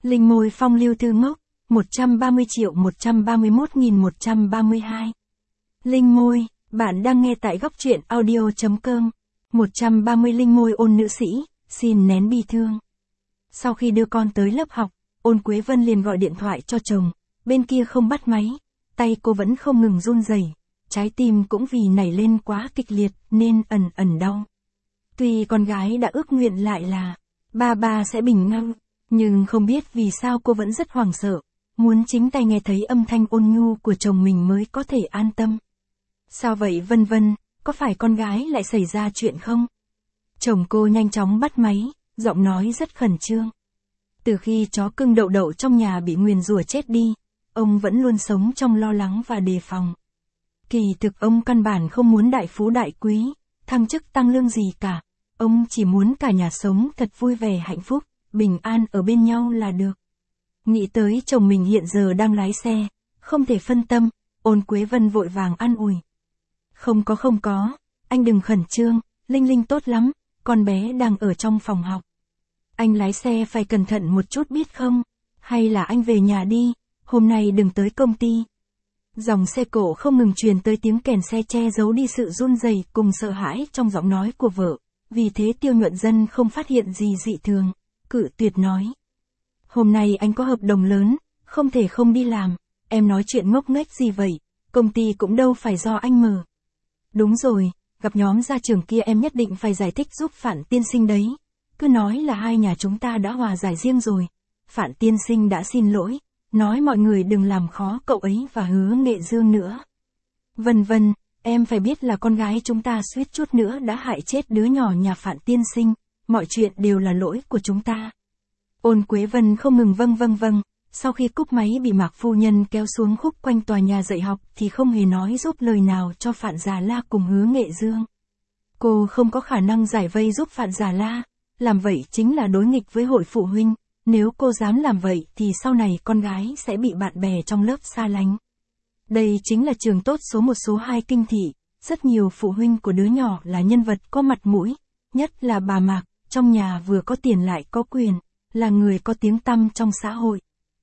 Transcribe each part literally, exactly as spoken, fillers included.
Linh môi phong lưu thư ngốc, một trăm ba mươi triệu một trăm ba mươi mốt nghìn một trăm ba mươi hai. Linh môi, bạn đang nghe tại góc truyện audio.com. một trăm ba mươi Linh môi ôn nữ sĩ, xin nén bi thương. Sau khi đưa con tới lớp học, Ôn Quế Vân liền gọi điện thoại cho chồng, bên kia không bắt máy, tay cô vẫn không ngừng run rẩy, trái tim cũng vì nảy lên quá kịch liệt nên ẩn ẩn đau. Tuy con gái đã ước nguyện lại là ba ba sẽ bình an, nhưng không biết vì sao cô vẫn rất hoảng sợ, muốn chính tay nghe thấy âm thanh ôn nhu của chồng mình mới có thể an tâm. Sao vậy Vân Vân, có phải con gái lại xảy ra chuyện không? Chồng cô nhanh chóng bắt máy, giọng nói rất khẩn trương. Từ khi chó cưng Đậu Đậu trong nhà bị nguyền rủa chết đi, ông vẫn luôn sống trong lo lắng và đề phòng. Kỳ thực ông căn bản không muốn đại phú đại quý, thăng chức tăng lương gì cả. Ông chỉ muốn cả nhà sống thật vui vẻ hạnh phúc, bình an ở bên nhau là được. Nghĩ tới chồng mình hiện giờ đang lái xe, không thể phân tâm, Ôn Quế Vân vội vàng an ủi. Không có không có, anh đừng khẩn trương, Linh Linh tốt lắm, con bé đang ở trong phòng học. Anh lái xe phải cẩn thận một chút biết không, hay là anh về nhà đi, hôm nay đừng tới công ty. Dòng xe cộ không ngừng truyền tới tiếng kèn xe che giấu đi sự run rẩy cùng sợ hãi trong giọng nói của vợ, vì thế Tiêu Nhuận Dân không phát hiện gì dị thường, cự tuyệt nói. Hôm nay anh có hợp đồng lớn, không thể không đi làm, em nói chuyện ngốc nghếch gì vậy, công ty cũng đâu phải do anh mở. Đúng rồi, gặp nhóm gia trưởng kia em nhất định phải giải thích giúp Phản tiên sinh đấy, cứ nói là hai nhà chúng ta đã hòa giải riêng rồi, Phản tiên sinh đã xin lỗi, nói mọi người đừng làm khó cậu ấy và Hứa Nghệ Dương nữa. Vân vân, em phải biết là con gái chúng ta suýt chút nữa đã hại chết đứa nhỏ nhà Phản tiên sinh, mọi chuyện đều là lỗi của chúng ta. Ôn Quế Vân không ngừng vâng vâng vâng, sau khi cúp máy bị Mạc phu nhân kéo xuống khúc quanh tòa nhà dạy học thì không hề nói giúp lời nào cho Phản Già La cùng Hứa Nghệ Dương. Cô không có khả năng giải vây giúp Phản Già La, làm vậy chính là đối nghịch với hội phụ huynh, nếu cô dám làm vậy thì sau này con gái sẽ bị bạn bè trong lớp xa lánh. Đây chính là trường tốt số một số hai Kinh Thị, rất nhiều phụ huynh của đứa nhỏ là nhân vật có mặt mũi, nhất là bà Mạc, trong nhà vừa có tiền lại có quyền, là người có tiếng tăm trong xã hội.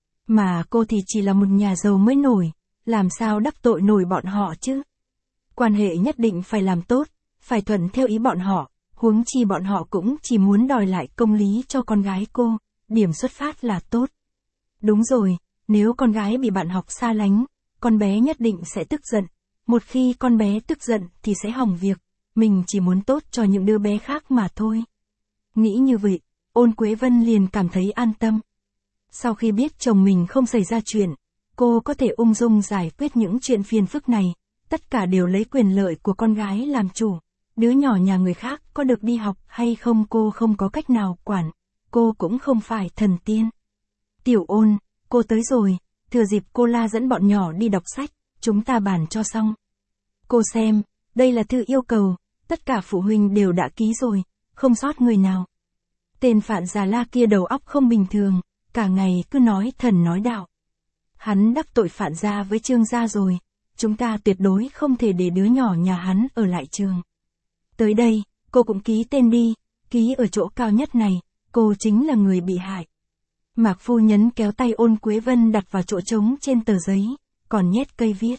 Mà cô thì chỉ là một nhà giàu mới nổi, làm sao đắc tội nổi bọn họ chứ? Quan hệ nhất định phải làm tốt, phải thuận theo ý bọn họ, huống chi bọn họ cũng chỉ muốn đòi lại công lý cho con gái cô, điểm xuất phát là tốt. Đúng rồi, nếu con gái bị bạn học xa lánh, con bé nhất định sẽ tức giận, một khi con bé tức giận thì sẽ hỏng việc, mình chỉ muốn tốt cho những đứa bé khác mà thôi. Nghĩ như vậy, Ôn Quế Vân liền cảm thấy an tâm. Sau khi biết chồng mình không xảy ra chuyện, cô có thể ung dung giải quyết những chuyện phiền phức này, tất cả đều lấy quyền lợi của con gái làm chủ. Đứa nhỏ nhà người khác có được đi học hay không cô không có cách nào quản, cô cũng không phải thần tiên. Tiểu Ôn, cô tới rồi, thừa dịp cô la dẫn bọn nhỏ đi đọc sách, chúng ta bàn cho xong. Cô xem, đây là thư yêu cầu, tất cả phụ huynh đều đã ký rồi, không sót người nào. Tên Phản Già La kia đầu óc không bình thường, cả ngày cứ nói thần nói đạo. Hắn đắc tội Phản gia với Trương gia rồi, chúng ta tuyệt đối không thể để đứa nhỏ nhà hắn ở lại trường. Tới đây, cô cũng ký tên đi, ký ở chỗ cao nhất này, cô chính là người bị hại. Mạc phu nhân kéo tay Ôn Quế Vân đặt vào chỗ trống trên tờ giấy, còn nhét cây viết.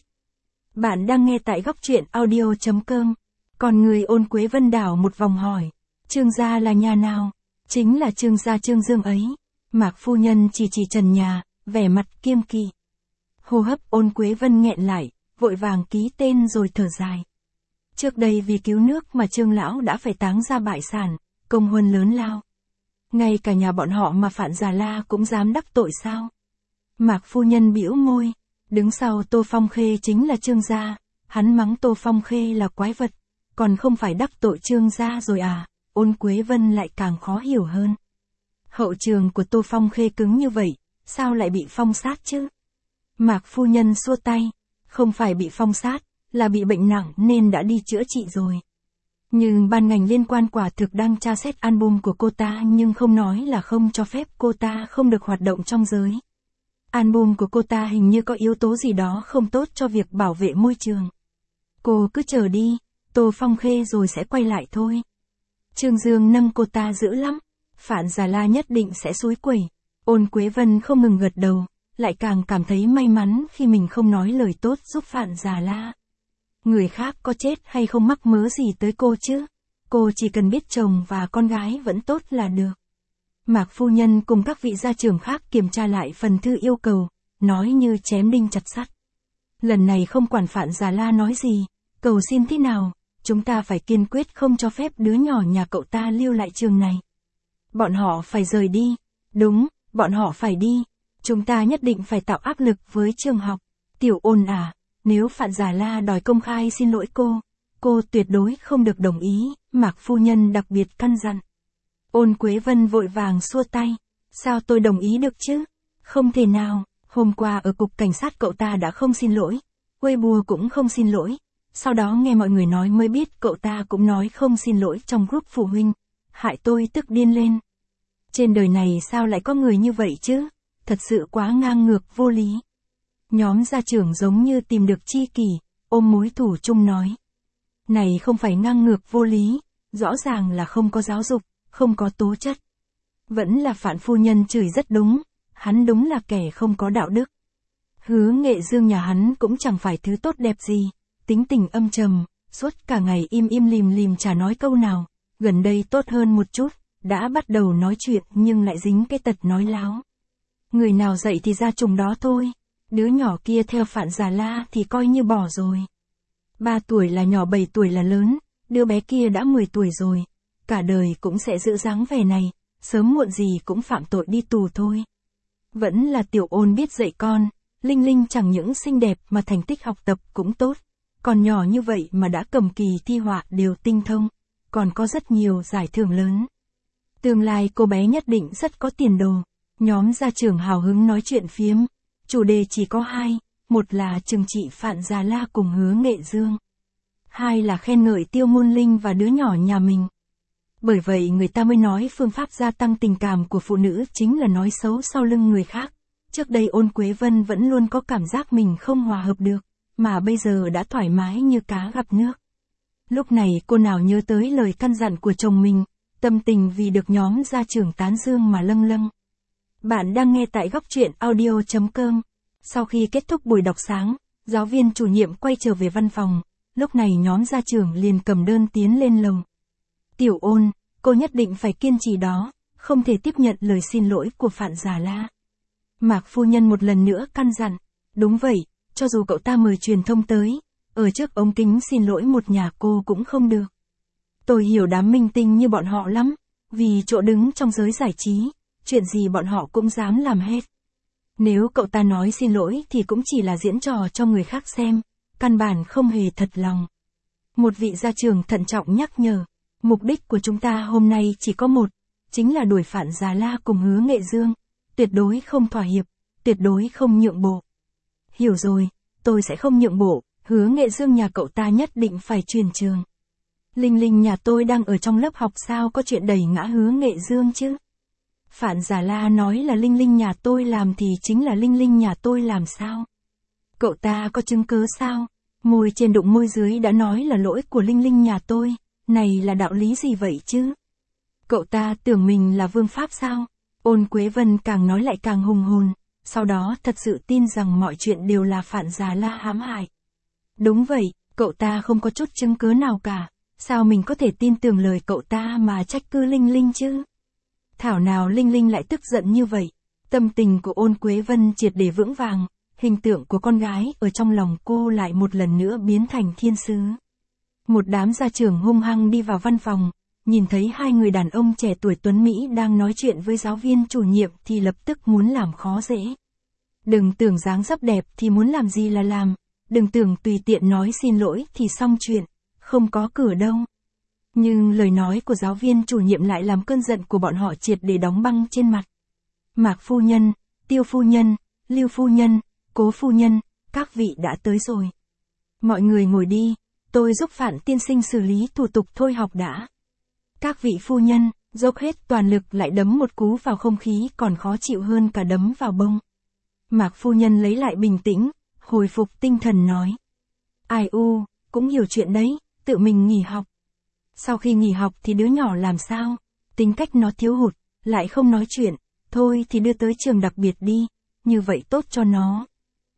Bạn đang nghe tại góc truyện audio.com. Còn người Ôn Quế Vân đảo một vòng hỏi, Trương gia là nhà nào? Chính là Trương gia Trương Dương ấy. Mạc phu nhân chỉ chỉ trần nhà, vẻ mặt kiêng kỵ. Hô hấp Ôn Quế Vân nghẹn lại, vội vàng ký tên rồi thở dài. Trước đây vì cứu nước mà Trương lão đã phải táng ra bại sản, công huân lớn lao. Ngay cả nhà bọn họ mà Phản Già La cũng dám đắc tội sao? Mạc phu nhân bĩu môi, đứng sau Tô Phong Khê chính là Trương gia, hắn mắng Tô Phong Khê là quái vật, còn không phải đắc tội Trương gia rồi à? Ôn Quế Vân lại càng khó hiểu hơn. Hậu trường của Tô Phong Khê cứng như vậy, sao lại bị phong sát chứ? Mạc phu nhân xua tay, không phải bị phong sát, là bị bệnh nặng nên đã đi chữa trị rồi. Nhưng ban ngành liên quan quả thực đang tra xét album của cô ta nhưng không nói là không cho phép cô ta không được hoạt động trong giới. Album của cô ta hình như có yếu tố gì đó không tốt cho việc bảo vệ môi trường. Cô cứ chờ đi, Tô Phong Khê rồi sẽ quay lại thôi. Trương Dương nâng cô ta dữ lắm, Phản Già La nhất định sẽ xúi quẩy. Ôn Quế Vân không ngừng gật đầu, lại càng cảm thấy may mắn khi mình không nói lời tốt giúp Phạn Già La. Người khác có chết hay không mắc mớ gì tới cô chứ? Cô chỉ cần biết chồng và con gái vẫn tốt là được. Mạc phu nhân cùng các vị gia trưởng khác kiểm tra lại phần thư yêu cầu, nói như chém đinh chặt sắt. Lần này không quản Phạn Già La nói gì, cầu xin thế nào, chúng ta phải kiên quyết không cho phép đứa nhỏ nhà cậu ta lưu lại trường này. Bọn họ phải rời đi. Đúng, bọn họ phải đi. Chúng ta nhất định phải tạo áp lực với trường học. Tiểu Ôn à, nếu Phạn Già La đòi công khai xin lỗi cô, cô tuyệt đối không được đồng ý, Mạc phu nhân đặc biệt căn dặn. Ôn Quế Vân vội vàng xua tay. Sao tôi đồng ý được chứ? Không thể nào, hôm qua ở cục cảnh sát cậu ta đã không xin lỗi. Weibo cũng không xin lỗi. Sau đó nghe mọi người nói mới biết cậu ta cũng nói không xin lỗi trong group phụ huynh. Hại tôi tức điên lên. Trên đời này sao lại có người như vậy chứ? Thật sự quá ngang ngược vô lý. Nhóm gia trưởng giống như tìm được tri kỷ, ôm mối thù chung nói. Này không phải ngang ngược vô lý, rõ ràng là không có giáo dục, không có tố chất. Vẫn là Phạn phu nhân chửi rất đúng, hắn đúng là kẻ không có đạo đức. Hứa Nghệ Dương nhà hắn cũng chẳng phải thứ tốt đẹp gì, tính tình âm trầm, suốt cả ngày im im lìm lìm chả nói câu nào, gần đây tốt hơn một chút, đã bắt đầu nói chuyện nhưng lại dính cái tật nói láo. Người nào dạy thì ra trùng đó thôi, đứa nhỏ kia theo Phạn Già La thì coi như bỏ rồi. Ba tuổi là nhỏ, bảy tuổi là lớn, đứa bé kia đã mười tuổi rồi, cả đời cũng sẽ giữ dáng vẻ này, sớm muộn gì cũng phạm tội đi tù thôi. Vẫn là Tiểu Ôn biết dạy con, Linh Linh chẳng những xinh đẹp mà thành tích học tập cũng tốt, còn nhỏ như vậy mà đã cầm kỳ thi họa đều tinh thông, còn có rất nhiều giải thưởng lớn. Tương lai cô bé nhất định rất có tiền đồ. Nhóm gia trưởng hào hứng nói chuyện phiếm, chủ đề chỉ có hai, một là trừng trị Phạn Già La cùng Hứa Nghệ Dương. Hai là khen ngợi Tiêu Môn Linh và đứa nhỏ nhà mình. Bởi vậy người ta mới nói phương pháp gia tăng tình cảm của phụ nữ chính là nói xấu sau lưng người khác. Trước đây Ôn Quế Vân vẫn luôn có cảm giác mình không hòa hợp được, mà bây giờ đã thoải mái như cá gặp nước. Lúc này cô nào nhớ tới lời căn dặn của chồng mình, tâm tình vì được nhóm gia trưởng tán dương mà lâng lâng. Bạn đang nghe tại góc truyện audio chấm com. Sau khi kết thúc buổi đọc sáng, giáo viên chủ nhiệm quay trở về văn phòng, lúc này nhóm gia trưởng liền cầm đơn tiến lên lầu. Tiểu Ôn, cô nhất định phải kiên trì đó, không thể tiếp nhận lời xin lỗi của Phạn Già La. Mạc phu nhân một lần nữa căn dặn, đúng vậy, cho dù cậu ta mời truyền thông tới, ở trước ống kính xin lỗi một nhà cô cũng không được. Tôi hiểu đám minh tinh như bọn họ lắm, vì chỗ đứng trong giới giải trí, chuyện gì bọn họ cũng dám làm hết. Nếu cậu ta nói xin lỗi thì cũng chỉ là diễn trò cho người khác xem, căn bản không hề thật lòng. Một vị gia trưởng thận trọng nhắc nhở, mục đích của chúng ta hôm nay chỉ có một, chính là đuổi Phạn Già La cùng Hứa Nghệ Dương, tuyệt đối không thỏa hiệp, tuyệt đối không nhượng bộ. Hiểu rồi, tôi sẽ không nhượng bộ, Hứa Nghệ Dương nhà cậu ta nhất định phải truyền trường. Linh Linh nhà tôi đang ở trong lớp học, sao có chuyện đẩy ngã Hứa Nghệ Dương chứ? Phạn Già La nói là Linh Linh nhà tôi làm thì chính là Linh Linh nhà tôi làm sao? Cậu ta có chứng cứ sao? Môi trên đụng môi dưới đã nói là lỗi của Linh Linh nhà tôi, này là đạo lý gì vậy chứ? Cậu ta tưởng mình là vương pháp sao? Ôn Quế Vân càng nói lại càng hùng hồn, sau đó thật sự tin rằng mọi chuyện đều là Phạn Già La hãm hại. Đúng vậy, cậu ta không có chút chứng cứ nào cả, sao mình có thể tin tưởng lời cậu ta mà trách cứ Linh Linh chứ? Thảo nào Linh Linh lại tức giận như vậy. Tâm tình của Ôn Quế Vân triệt để vững vàng, hình tượng của con gái ở trong lòng cô lại một lần nữa biến thành thiên sứ. Một đám gia trưởng hung hăng đi vào văn phòng, nhìn thấy hai người đàn ông trẻ tuổi tuấn Mỹ đang nói chuyện với giáo viên chủ nhiệm thì lập tức muốn làm khó dễ. Đừng tưởng dáng dấp đẹp thì muốn làm gì là làm, đừng tưởng tùy tiện nói xin lỗi thì xong chuyện, không có cửa đâu. Nhưng lời nói của giáo viên chủ nhiệm lại làm cơn giận của bọn họ triệt để đóng băng trên mặt. Mạc phu nhân, Tiêu phu nhân, Lưu phu nhân, Cố phu nhân, các vị đã tới rồi. Mọi người ngồi đi, tôi giúp Phạn tiên sinh xử lý thủ tục thôi học đã. Các vị phu nhân, dốc hết toàn lực lại đấm một cú vào không khí còn khó chịu hơn cả đấm vào bông. Mạc phu nhân lấy lại bình tĩnh, hồi phục tinh thần nói. Ai u, cũng hiểu chuyện đấy, tự mình nghỉ học. Sau khi nghỉ học thì đứa nhỏ làm sao? Tính cách nó thiếu hụt, lại không nói chuyện, thôi thì đưa tới trường đặc biệt đi, như vậy tốt cho nó.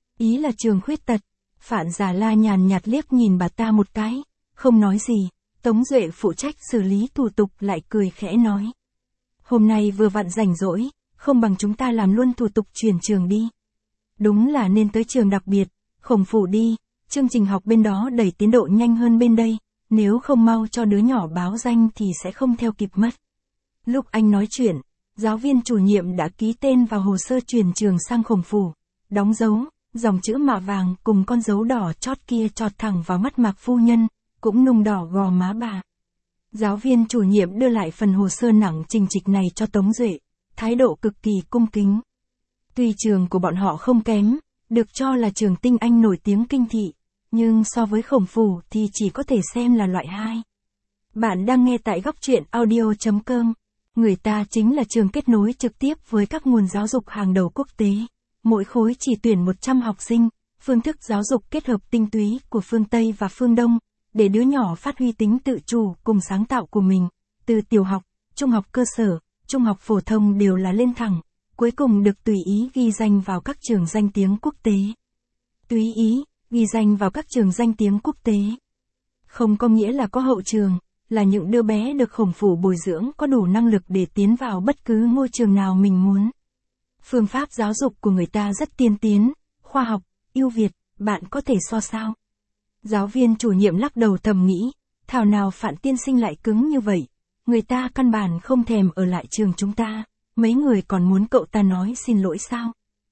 Ý là trường khuyết tật. Phạn Già La nhàn nhạt liếc nhìn bà ta một cái, không nói gì. Tống Duệ phụ trách xử lý thủ tục lại cười khẽ nói. Hôm nay vừa vặn rảnh rỗi, không bằng chúng ta làm luôn thủ tục chuyển trường đi. Đúng là nên tới trường đặc biệt, Khổng Phủ đi, chương trình học bên đó đẩy tiến độ nhanh hơn bên đây, nếu không mau cho đứa nhỏ báo danh thì sẽ không theo kịp mất. Lúc anh nói chuyện, giáo viên chủ nhiệm đã ký tên vào hồ sơ chuyển trường sang Khổng Phủ, đóng dấu, dòng chữ mạ vàng cùng con dấu đỏ chót kia chọt thẳng vào mắt Mạc phu nhân, cũng nung đỏ gò má bà. Giáo viên chủ nhiệm đưa lại phần hồ sơ nặng trình trịch này cho Tống Duệ, thái độ cực kỳ cung kính. Tuy trường của bọn họ không kém, được cho là trường tinh anh nổi tiếng kinh thị, nhưng so với Khổng Phủ thì chỉ có thể xem là loại hai. Bạn đang nghe tại góc truyện audio chấm com. Người ta chính là trường kết nối trực tiếp với các nguồn giáo dục hàng đầu quốc tế. Mỗi khối chỉ tuyển một trăm học sinh, phương thức giáo dục kết hợp tinh túy của phương Tây và phương Đông, để đứa nhỏ phát huy tính tự chủ cùng sáng tạo của mình, từ tiểu học, trung học cơ sở, trung học phổ thông đều là lên thẳng, cuối cùng được tùy ý ghi danh vào các trường danh tiếng quốc tế. Tùy ý, ghi danh vào các trường danh tiếng quốc tế. Không có nghĩa là có hậu trường, là những đứa bé được Khổng Phủ bồi dưỡng có đủ năng lực để tiến vào bất cứ ngôi trường nào mình muốn. Phương pháp giáo dục của người ta rất tiên tiến, khoa học, ưu việt, bạn có thể so sao? Giáo viên chủ nhiệm lắc đầu thầm nghĩ, thảo nào Phạn tiên sinh lại cứng như vậy, người ta căn bản không thèm ở lại trường chúng ta, mấy người còn muốn cậu ta nói xin lỗi sao?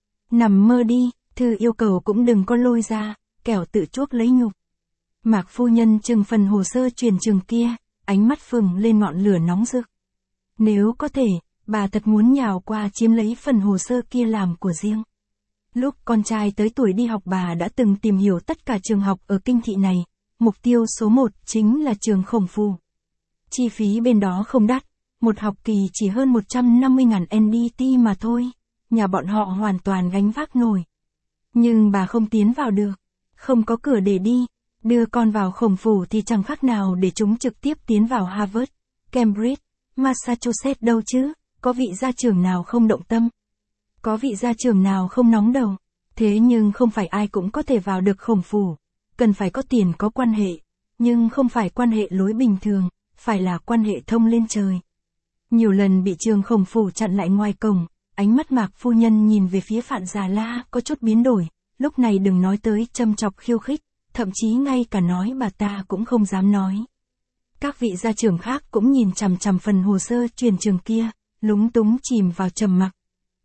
Nằm mơ đi, thư yêu cầu cũng đừng có lôi ra, kẻo tự chuốc lấy nhục. Mạc phu nhân trừng phần hồ sơ truyền trường kia, ánh mắt phừng lên ngọn lửa nóng rực. Nếu có thể, bà thật muốn nhào qua chiếm lấy phần hồ sơ kia làm của riêng. Lúc con trai tới tuổi đi học bà đã từng tìm hiểu tất cả trường học ở kinh thị này, mục tiêu số một chính là trường Khổng Phủ. Chi phí bên đó không đắt, một học kỳ chỉ hơn một trăm năm mươi nghìn en đê tê mà thôi, nhà bọn họ hoàn toàn gánh vác nổi. Nhưng bà không tiến vào được, không có cửa để đi, đưa con vào Khổng Phủ thì chẳng khác nào để chúng trực tiếp tiến vào Harvard, Cambridge, Massachusetts đâu chứ, có vị gia trưởng nào không động tâm. Có vị gia trưởng nào không nóng đầu, thế nhưng không phải ai cũng có thể vào được Khổng Phủ, cần phải có tiền có quan hệ, nhưng không phải quan hệ lối bình thường, phải là quan hệ thông lên trời. Nhiều lần bị trường Khổng Phủ chặn lại ngoài cổng, ánh mắt Mạc phu nhân nhìn về phía Phạn Già La có chút biến đổi, lúc này đừng nói tới châm chọc khiêu khích, thậm chí ngay cả nói bà ta cũng không dám nói. Các vị gia trưởng khác cũng nhìn chằm chằm phần hồ sơ truyền trường kia, lúng túng chìm vào trầm mặc.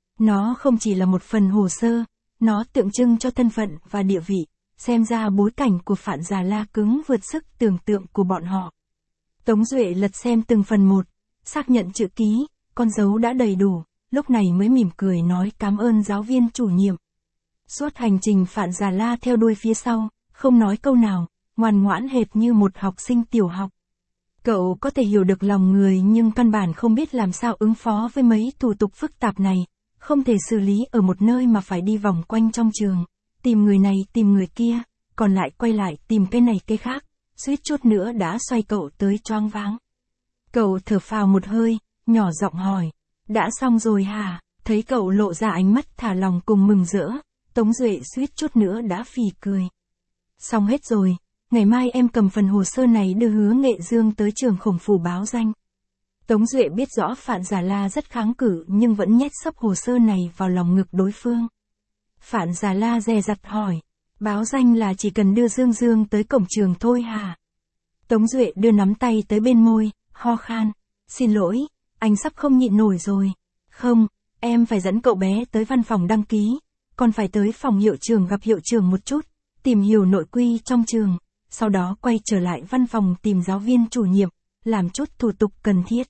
Nó không chỉ là một phần hồ sơ, nó tượng trưng cho thân phận và địa vị, xem ra bối cảnh của Phạn Già La cứng vượt sức tưởng tượng của bọn họ. Tống Duệ lật xem từng phần một, xác nhận chữ ký, con dấu đã đầy đủ, lúc này mới mỉm cười nói cảm ơn giáo viên chủ nhiệm. Suốt hành trình Phạn Già La theo đuôi phía sau, không nói câu nào, ngoan ngoãn hệt như một học sinh tiểu học. Cậu có thể hiểu được lòng người nhưng căn bản không biết làm sao ứng phó với mấy thủ tục phức tạp này, không thể xử lý ở một nơi mà phải đi vòng quanh trong trường, tìm người này tìm người kia, còn lại quay lại tìm cái này cái khác, suýt chút nữa đã xoay cậu tới choáng váng. Cậu thở phào một hơi, nhỏ giọng hỏi, đã xong rồi hả? Thấy cậu lộ ra ánh mắt thả lòng cùng mừng rỡ, Tống Duệ suýt chút nữa đã phì cười. Xong hết rồi, ngày mai em cầm phần hồ sơ này đưa Hứa Nghệ Dương tới trường Khổng Phủ báo danh. Tống Duệ biết rõ Phạn Già La rất kháng cự nhưng vẫn nhét xấp hồ sơ này vào lòng ngực đối phương. Phạn Già La dè dặt hỏi, báo danh là chỉ cần đưa Dương Dương tới cổng trường thôi hả? Tống Duệ đưa nắm tay tới bên môi, ho khan, xin lỗi, anh sắp không nhịn nổi rồi. Không, em phải dẫn cậu bé tới văn phòng đăng ký, còn phải tới phòng hiệu trưởng gặp hiệu trưởng một chút, tìm hiểu nội quy trong trường, sau đó quay trở lại văn phòng tìm giáo viên chủ nhiệm, làm chút thủ tục cần thiết.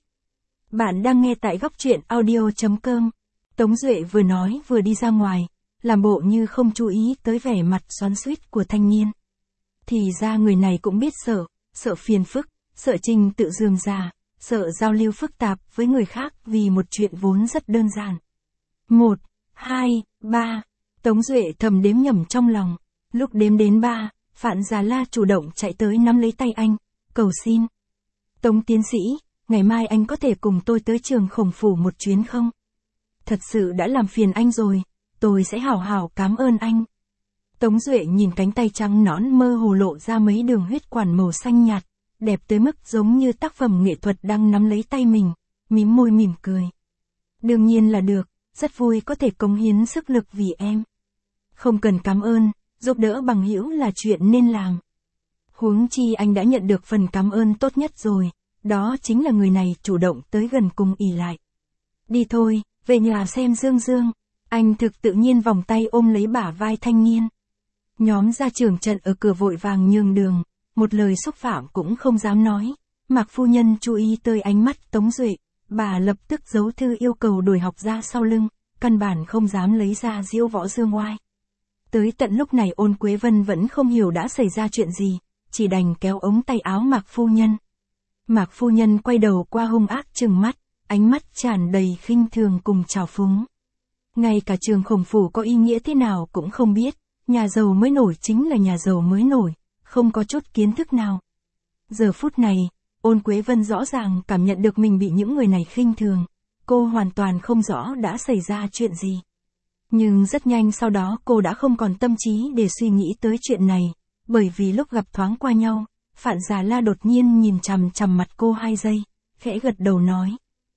Bạn đang nghe tại góc truyện audio chấm com. Tống Duệ vừa nói vừa đi ra ngoài, làm bộ như không chú ý tới vẻ mặt xoắn xuýt của thanh niên. Thì ra người này cũng biết sợ, sợ phiền phức, sợ trình tự rườm rà, sợ giao lưu phức tạp với người khác vì một chuyện vốn rất đơn giản. Một, hai, ba, Tống Duệ thầm đếm nhẩm trong lòng, lúc đếm đến ba, Phạn Già La chủ động chạy tới nắm lấy tay anh, cầu xin. Tống tiến sĩ, ngày mai anh có thể cùng tôi tới trường Khổng Phủ một chuyến không? thật sự đã làm phiền anh rồi, tôi sẽ hảo hảo cảm ơn anh. Tống Duệ nhìn cánh tay trắng nõn mơ hồ lộ ra mấy đường huyết quản màu xanh nhạt, đẹp tới mức giống như tác phẩm nghệ thuật đang nắm lấy tay mình, mím môi mỉm cười. Đương nhiên là được, rất vui có thể cống hiến sức lực vì em. Không cần cảm ơn, giúp đỡ bằng hữu là chuyện nên làm. Huống chi anh đã nhận được phần cảm ơn tốt nhất rồi, đó chính là người này chủ động tới gần cùng ỉ lại. Đi thôi, về nhà xem Dương Dương. Anh thực tự nhiên vòng tay ôm lấy bả vai thanh niên. Nhóm gia trưởng trận ở cửa vội vàng nhường đường, một lời xúc phạm cũng không dám nói. Mạc phu nhân chú ý tới ánh mắt Tống Duệ, bà lập tức giấu thư yêu cầu đổi học ra sau lưng, căn bản không dám lấy ra diễu võ dương oai. Tới tận lúc này Ôn Quế Vân vẫn không hiểu đã xảy ra chuyện gì, chỉ đành kéo ống tay áo Mạc phu nhân. Mạc phu nhân quay đầu qua hung ác trừng mắt, ánh mắt tràn đầy khinh thường cùng trào phúng. Ngay cả trường khổng phủ có ý nghĩa thế nào cũng không biết, nhà giàu mới nổi chính là nhà giàu mới nổi, không có chút kiến thức nào. Giờ phút này, Ôn Quế Vân rõ ràng cảm nhận được mình bị những người này khinh thường, cô hoàn toàn không rõ đã xảy ra chuyện gì. Nhưng rất nhanh sau đó cô đã không còn tâm trí để suy nghĩ tới chuyện này, bởi vì lúc gặp thoáng qua nhau, Phạn Già La đột nhiên nhìn chằm chằm mặt cô hai giây, khẽ gật đầu nói.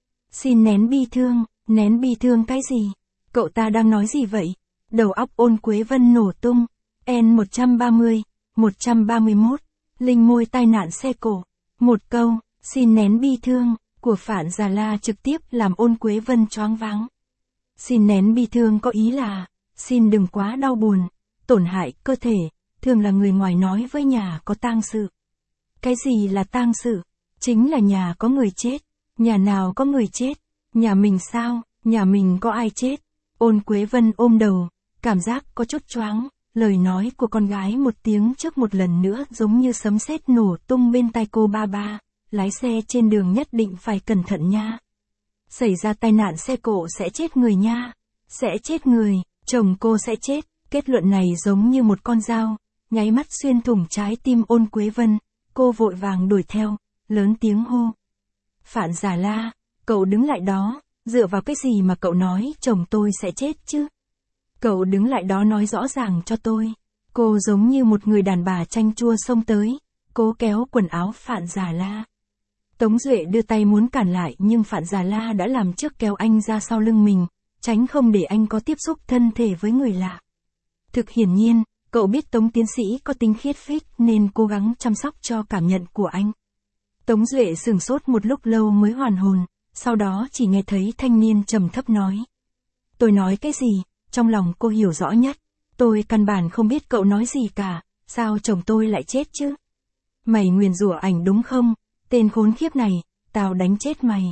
Xin nén bi thương, nén bi thương cái gì? Cậu ta đang nói gì vậy? Đầu óc Ôn Quế Vân nổ tung. N một trăm ba mươi, một trăm ba mươi mốt, Linh môi tai nạn xe cổ. Một câu, xin nén bi thương, của Phạn Già La trực tiếp làm Ôn Quế Vân choáng váng. Xin nén bi thương có ý là, xin đừng quá đau buồn, tổn hại cơ thể, thường là người ngoài nói với nhà có tang sự. Cái gì là tang sự? Chính là nhà có người chết. Nhà nào có người chết? Nhà mình sao? Nhà mình có ai chết? Ôn Quế Vân ôm đầu, cảm giác có chút choáng, lời nói của con gái một tiếng trước một lần nữa giống như sấm sét nổ tung bên tai cô. Ba ba, lái xe trên đường nhất định phải cẩn thận nha. Xảy ra tai nạn xe cộ sẽ chết người nha. Sẽ chết người, chồng cô sẽ chết. Kết luận này giống như một con dao, nháy mắt xuyên thủng trái tim Ôn Quế Vân. Cô vội vàng đuổi theo, lớn tiếng hô. Phạn Già La, cậu đứng lại đó, dựa vào cái gì mà cậu nói chồng tôi sẽ chết chứ? Cậu đứng lại đó nói rõ ràng cho tôi. Cô giống như một người đàn bà chanh chua xông tới, cố kéo quần áo Phạn Già La. Tống Duệ đưa tay muốn cản lại nhưng Phạn Già La đã làm trước kéo anh ra sau lưng mình, tránh không để anh có tiếp xúc thân thể với người lạ. Thực hiển nhiên, cậu biết Tống tiến sĩ có tính khiết phích nên cố gắng chăm sóc cho cảm nhận của anh. Tống Duệ sửng sốt một lúc lâu mới hoàn hồn, sau đó chỉ nghe thấy thanh niên trầm thấp nói. Tôi nói cái gì, trong lòng cô hiểu rõ nhất. Tôi căn bản không biết cậu nói gì cả, sao chồng tôi lại chết chứ? Mày nguyền rủa ảnh đúng không? Tên khốn khiếp này, tao đánh chết mày.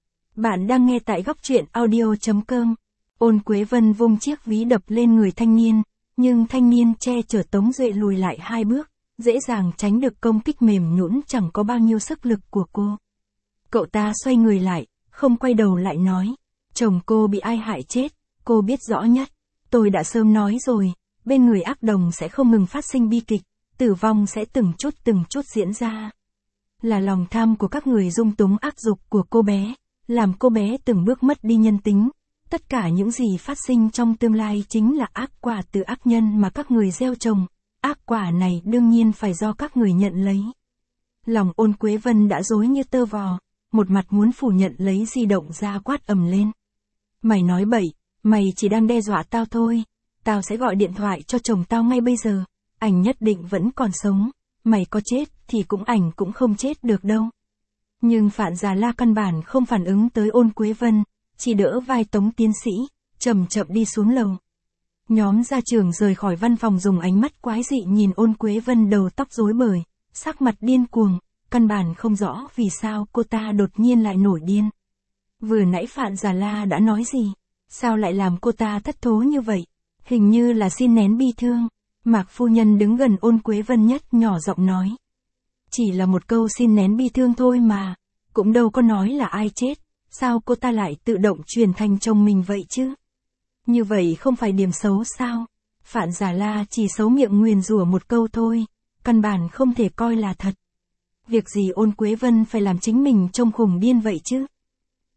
Bạn đang nghe tại góc truyện audio chấm com. Ôn Quế Vân vung chiếc ví đập lên người thanh niên, nhưng thanh niên che chở Tống Duệ lùi lại hai bước, dễ dàng tránh được công kích mềm nhũn chẳng có bao nhiêu sức lực của cô. Cậu ta xoay người lại, không quay đầu lại nói, chồng cô bị ai hại chết, cô biết rõ nhất. Tôi đã sớm nói rồi, bên người ác đồng sẽ không ngừng phát sinh bi kịch, tử vong sẽ từng chút từng chút diễn ra. Là lòng tham của các người dung túng ác dục của cô bé, làm cô bé từng bước mất đi nhân tính. Tất cả những gì phát sinh trong tương lai chính là ác quả từ ác nhân mà các người gieo trồng. Ác quả này đương nhiên phải do các người nhận lấy. Lòng Ôn Quế Vân đã rối như tơ vò, một mặt muốn phủ nhận lấy di động ra quát ầm lên. Mày nói bậy, mày chỉ đang đe dọa tao thôi. Tao sẽ gọi điện thoại cho chồng tao ngay bây giờ. Ảnh nhất định vẫn còn sống. Mày có chết thì cũng ảnh cũng không chết được đâu. Nhưng Phạn Già La căn bản không phản ứng tới Ôn Quế Vân, chỉ đỡ vai Tống tiến sĩ, chậm chậm đi xuống lầu. Nhóm gia trưởng rời khỏi văn phòng dùng ánh mắt quái dị nhìn Ôn Quế Vân đầu tóc rối bời, sắc mặt điên cuồng, căn bản không rõ vì sao cô ta đột nhiên lại nổi điên. Vừa nãy Phạn Già La đã nói gì? Sao lại làm cô ta thất thố như vậy? Hình như là xin nén bi thương. Mạc phu nhân đứng gần Ôn Quế Vân nhất nhỏ giọng nói. Chỉ là một câu xin nén bi thương thôi mà, cũng đâu có nói là ai chết, sao cô ta lại tự động truyền thành chồng mình vậy chứ? Như vậy không phải điểm xấu sao? Phạn Già La chỉ xấu miệng nguyền rủa một câu thôi, căn bản không thể coi là thật. Việc gì Ôn Quế Vân phải làm chính mình trông khủng điên vậy chứ?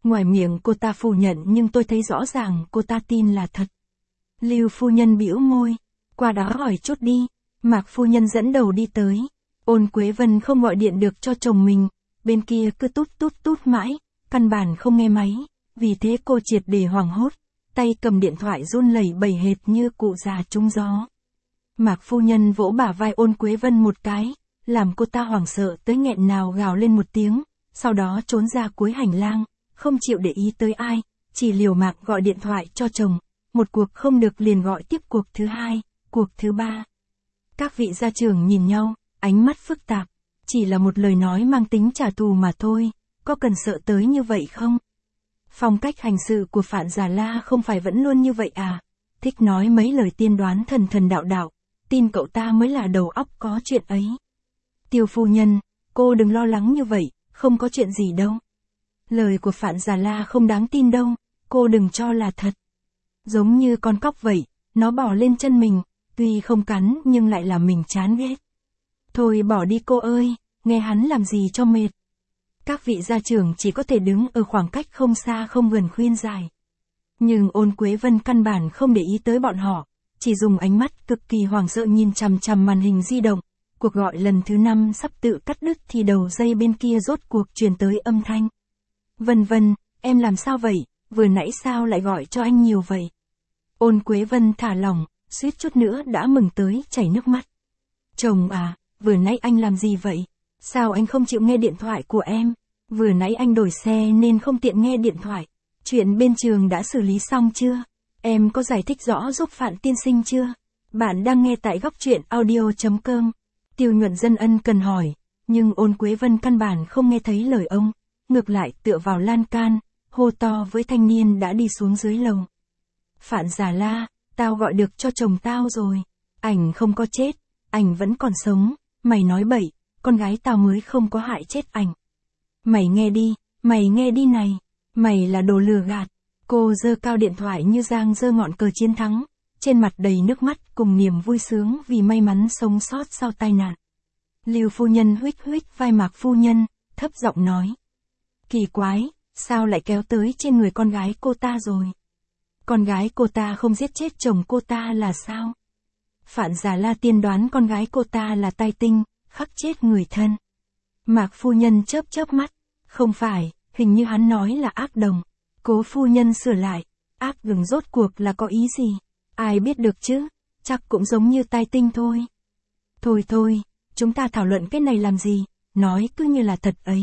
Ngoài miệng cô ta phủ nhận nhưng tôi thấy rõ ràng cô ta tin là thật. Lưu phu nhân bĩu môi. Qua đó hỏi chút đi. Mạc phu nhân dẫn đầu đi tới. Ôn Quế Vân không gọi điện được cho chồng mình. Bên kia cứ tút tút tút mãi. Căn bản không nghe máy. Vì thế cô triệt để hoảng hốt. Tay cầm điện thoại run lẩy bẩy hệt như cụ già trúng gió. Mạc phu nhân vỗ bả vai Ôn Quế Vân một cái. Làm cô ta hoảng sợ tới nghẹn nào gào lên một tiếng. Sau đó trốn ra cuối hành lang. Không chịu để ý tới ai. Chỉ liều mạng gọi điện thoại cho chồng. Một cuộc không được liền gọi tiếp cuộc thứ hai, cuộc thứ ba. Các vị gia trưởng nhìn nhau, ánh mắt phức tạp. Chỉ là một lời nói mang tính trả thù mà thôi, có cần sợ tới như vậy không? Phong cách hành sự của Phạn Già La không phải vẫn luôn như vậy à? Thích nói mấy lời tiên đoán thần thần đạo đạo, tin cậu ta mới là đầu óc có chuyện ấy. Tiêu phu nhân, cô đừng lo lắng như vậy, không có chuyện gì đâu. Lời của Phạn Già La không đáng tin đâu, cô đừng cho là thật. Giống như con cóc vậy, nó bò lên chân mình, tuy không cắn nhưng lại làm mình chán ghét. Thôi bỏ đi cô ơi, nghe hắn làm gì cho mệt. Các vị gia trưởng chỉ có thể đứng ở khoảng cách không xa không gần khuyên giải. Nhưng Ôn Quế Vân căn bản không để ý tới bọn họ, chỉ dùng ánh mắt cực kỳ hoảng sợ nhìn chằm chằm màn hình di động. Cuộc gọi lần thứ năm sắp tự cắt đứt thì đầu dây bên kia rốt cuộc truyền tới âm thanh. Vân Vân, em làm sao vậy, vừa nãy sao lại gọi cho anh nhiều vậy? Ôn Quế Vân thả lỏng, suýt chút nữa đã mừng tới chảy nước mắt. Chồng à, vừa nãy anh làm gì vậy? Sao anh không chịu nghe điện thoại của em? Vừa nãy anh đổi xe nên không tiện nghe điện thoại. Chuyện bên trường đã xử lý xong chưa? Em có giải thích rõ giúp Phạn tiên sinh chưa? Bạn đang nghe tại góc truyện audio chấm com. Tiêu Nhuận Dân ân cần hỏi, nhưng Ôn Quế Vân căn bản không nghe thấy lời ông, ngược lại tựa vào lan can, hô to với thanh niên đã đi xuống dưới lầu. Phạn Già La, tao gọi được cho chồng tao rồi. Ảnh không có chết, ảnh vẫn còn sống. Mày nói bậy, con gái tao mới không có hại chết ảnh. Mày nghe đi, mày nghe đi này. Mày là đồ lừa gạt. Cô giơ cao điện thoại như giang giơ ngọn cờ chiến thắng. Trên mặt đầy nước mắt cùng niềm vui sướng vì may mắn sống sót sau tai nạn. Lưu phu nhân huých huých vai Mạc phu nhân, thấp giọng nói. Kỳ quái, sao lại kéo tới trên người con gái cô ta rồi? Con gái cô ta không giết chết chồng cô ta là sao? Phạn Già La tiên đoán con gái cô ta là tai tinh, khắc chết người thân. Mạc phu nhân chớp chớp mắt. Không phải, hình như hắn nói là ác đồng. Cố phu nhân sửa lại. Ác gừng rốt cuộc là có ý gì? Ai biết được chứ? Chắc cũng giống như tai tinh thôi. Thôi thôi, chúng ta thảo luận cái này làm gì? Nói cứ như là thật ấy.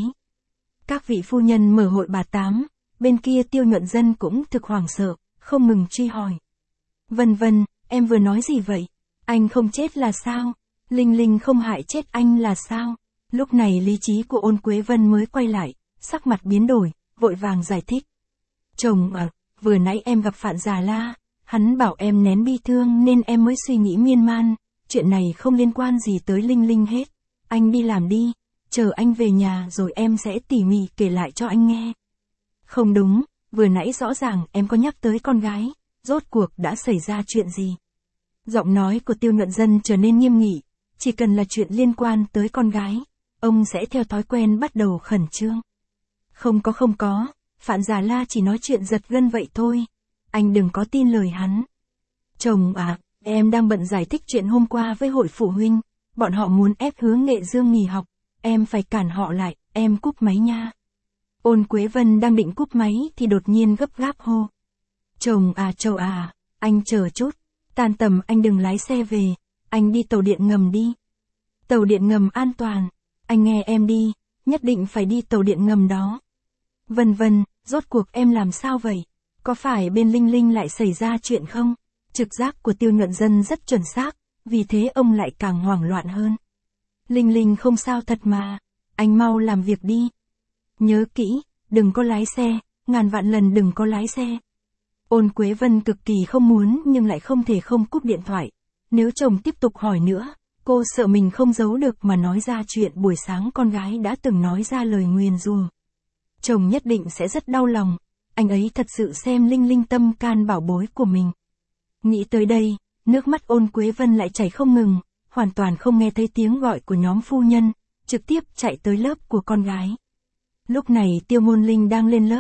Các vị phu nhân mở hội bà Tám. Bên kia Tiêu Nhuận Dân cũng thực hoảng sợ, không ngừng truy hỏi. Vân Vân, em vừa nói gì vậy? Anh không chết là sao? Linh Linh không hại chết anh là sao? Lúc này lý trí của Ôn Quế Vân mới quay lại, sắc mặt biến đổi, vội vàng giải thích. Chồng à, vừa nãy em gặp Phạn Già La, hắn bảo em nén bi thương nên em mới suy nghĩ miên man, chuyện này không liên quan gì tới Linh Linh hết. Anh đi làm đi, chờ anh về nhà rồi em sẽ tỉ mỉ kể lại cho anh nghe. Không đúng, vừa nãy rõ ràng em có nhắc tới con gái, rốt cuộc đã xảy ra chuyện gì? Giọng nói của Tiêu Nhuận Dân trở nên nghiêm nghị, chỉ cần là chuyện liên quan tới con gái, ông sẽ theo thói quen bắt đầu khẩn trương. Không có không có, Phạn Già La chỉ nói chuyện giật gân vậy thôi, anh đừng có tin lời hắn. Chồng à, em đang bận giải thích chuyện hôm qua với hội phụ huynh, bọn họ muốn ép Hứa Nghệ Dương nghỉ học, em phải cản họ lại, em cúp máy nha. Ôn Quế Vân đang định cúp máy thì đột nhiên gấp gáp hô. Chồng à chồng à, anh chờ chút, tan tầm anh đừng lái xe về, anh đi tàu điện ngầm đi. Tàu điện ngầm an toàn, anh nghe em đi, nhất định phải đi tàu điện ngầm đó. Vân Vân, rốt cuộc em làm sao vậy? Có phải bên Linh Linh lại xảy ra chuyện không? Trực giác của Tiêu Nhuận Dân rất chuẩn xác, vì thế ông lại càng hoảng loạn hơn. Linh Linh không sao thật mà, anh mau làm việc đi. Nhớ kỹ, đừng có lái xe, ngàn vạn lần đừng có lái xe. Ôn Quế Vân cực kỳ không muốn nhưng lại không thể không cúp điện thoại. Nếu chồng tiếp tục hỏi nữa, cô sợ mình không giấu được mà nói ra chuyện buổi sáng con gái đã từng nói ra lời nguyền rủa. Chồng nhất định sẽ rất đau lòng, anh ấy thật sự xem Linh Linh tâm can bảo bối của mình. Nghĩ tới đây, nước mắt Ôn Quế Vân lại chảy không ngừng, hoàn toàn không nghe thấy tiếng gọi của nhóm phu nhân, trực tiếp chạy tới lớp của con gái. Lúc này Tiêu Ngôn Linh đang lên lớp,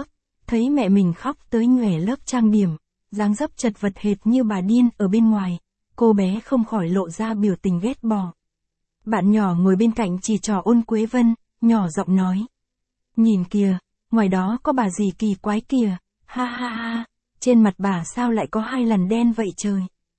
thấy mẹ mình khóc tới nhòe lớp trang điểm, dáng dấp chật vật hệt như bà điên ở bên ngoài, cô bé không khỏi lộ ra biểu tình ghét bỏ. Bạn nhỏ ngồi bên cạnh chỉ trỏ Ôn Quế Vân, nhỏ giọng nói. Nhìn kìa, ngoài đó có bà gì kỳ quái kìa, ha ha ha, trên mặt bà sao lại có hai lằn đen vậy trời.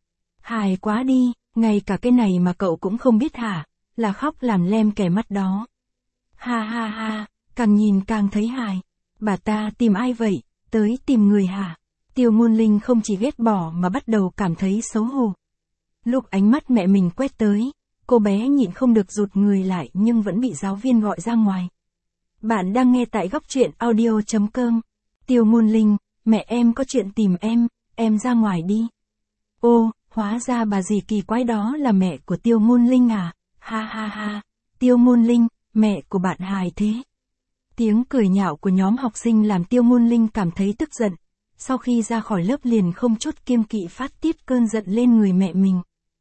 Hài quá đi, ngay cả cái này mà cậu cũng không biết hả, là khóc làm lem kẻ mắt đó. Ha ha ha, càng nhìn càng thấy hài. Bà ta tìm ai vậy, tới tìm người hả? Tiêu Ngôn Linh không chỉ ghét bỏ mà bắt đầu cảm thấy xấu hổ. Lúc ánh mắt mẹ mình quét tới, cô bé nhịn không được rụt người lại nhưng vẫn bị giáo viên gọi ra ngoài. Bạn đang nghe tại góc truyện audio chấm com. Tiêu Ngôn Linh, mẹ em có chuyện tìm em, em ra ngoài đi. Ô, hóa ra bà dì kỳ quái đó là mẹ của Tiêu Ngôn Linh à? Ha ha ha, Tiêu Ngôn Linh, mẹ của bạn hài thế. Tiếng cười nhạo của nhóm học sinh làm Tiêu Ngôn Linh cảm thấy tức giận. Sau khi ra khỏi lớp liền không chút kiêng kỵ phát tiết cơn giận lên người mẹ mình.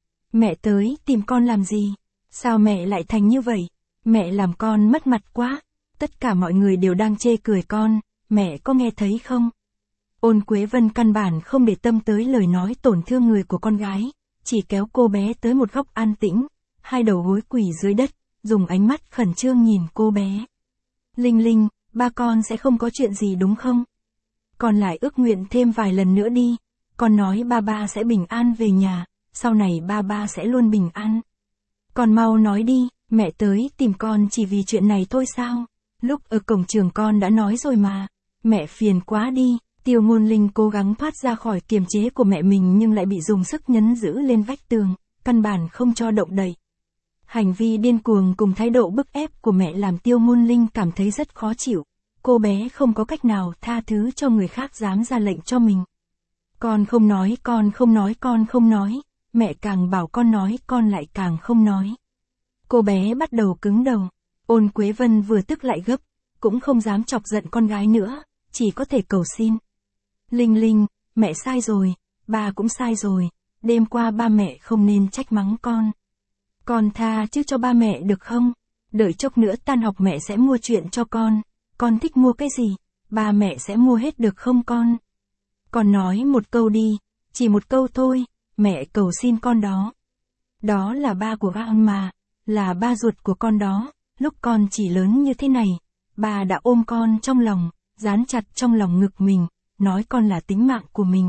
Mẹ tới tìm con làm gì? Sao mẹ lại thành như vậy? Mẹ làm con mất mặt quá. Tất cả mọi người đều đang chê cười con, mẹ có nghe thấy không? Ôn Quế Vân căn bản không để tâm tới lời nói tổn thương người của con gái, chỉ kéo cô bé tới một góc an tĩnh, hai đầu gối quỳ dưới đất, dùng ánh mắt khẩn trương nhìn cô bé. Linh Linh, ba con sẽ không có chuyện gì đúng không? Con lại ước nguyện thêm vài lần nữa đi, con nói ba ba sẽ bình an về nhà, sau này ba ba sẽ luôn bình an. Con mau nói đi, mẹ tới tìm con chỉ vì chuyện này thôi sao? Lúc ở cổng trường con đã nói rồi mà, mẹ phiền quá đi. Tiêu Ngôn Linh cố gắng thoát ra khỏi kiềm chế của mẹ mình nhưng lại bị dùng sức nhấn giữ lên vách tường, căn bản không cho động đậy. Hành vi điên cuồng cùng thái độ bức ép của mẹ làm Tiêu Ngôn Linh cảm thấy rất khó chịu. Cô bé không có cách nào tha thứ cho người khác dám ra lệnh cho mình. Con không nói, con không nói, con không nói. Mẹ càng bảo con nói, con lại càng không nói. Cô bé bắt đầu cứng đầu. Ôn Quế Vân vừa tức lại gấp, cũng không dám chọc giận con gái nữa, chỉ có thể cầu xin. Linh Linh, mẹ sai rồi, ba cũng sai rồi, đêm qua ba mẹ không nên trách mắng con. Con tha chứ cho ba mẹ được không? Đợi chốc nữa tan học mẹ sẽ mua chuyện cho con, con thích mua cái gì, ba mẹ sẽ mua hết được không con? Con nói một câu đi, chỉ một câu thôi, mẹ cầu xin con đó. Đó là ba của con mà, là ba ruột của con đó, lúc con chỉ lớn như thế này, ba đã ôm con trong lòng, dán chặt trong lòng ngực mình, nói con là tính mạng của mình.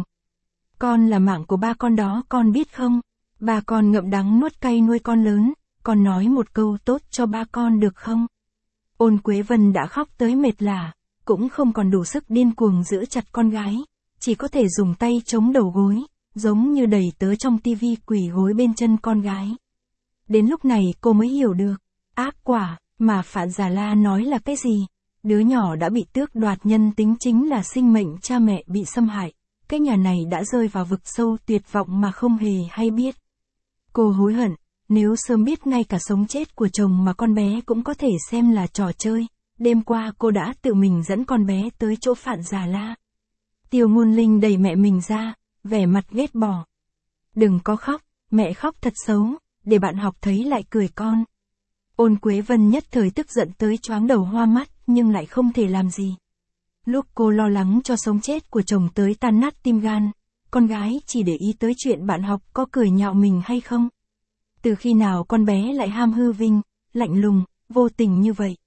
Con là mạng của ba con đó con biết không? Ba con ngậm đắng nuốt cay nuôi con lớn, con nói một câu tốt cho ba con được không? Ôn Quế Vân đã khóc tới mệt lả, cũng không còn đủ sức điên cuồng giữ chặt con gái, chỉ có thể dùng tay chống đầu gối, giống như đầy tớ trong tivi quỳ gối bên chân con gái. Đến lúc này cô mới hiểu được, ác quả, mà Phạn Già La nói là cái gì? Đứa nhỏ đã bị tước đoạt nhân tính chính là sinh mệnh cha mẹ bị xâm hại, cái nhà này đã rơi vào vực sâu tuyệt vọng mà không hề hay biết. Cô hối hận, nếu sớm biết ngay cả sống chết của chồng mà con bé cũng có thể xem là trò chơi, đêm qua cô đã tự mình dẫn con bé tới chỗ Phạn Già La. Tiêu Ngôn Linh đẩy mẹ mình ra, vẻ mặt ghét bỏ. Đừng có khóc, mẹ khóc thật xấu, để bạn học thấy lại cười con. Ôn Quế Vân nhất thời tức giận tới choáng đầu hoa mắt, nhưng lại không thể làm gì. Lúc cô lo lắng cho sống chết của chồng tới tan nát tim gan, con gái chỉ để ý tới chuyện bạn học có cười nhạo mình hay không. Từ khi nào con bé lại ham hư vinh, lạnh lùng, vô tình như vậy?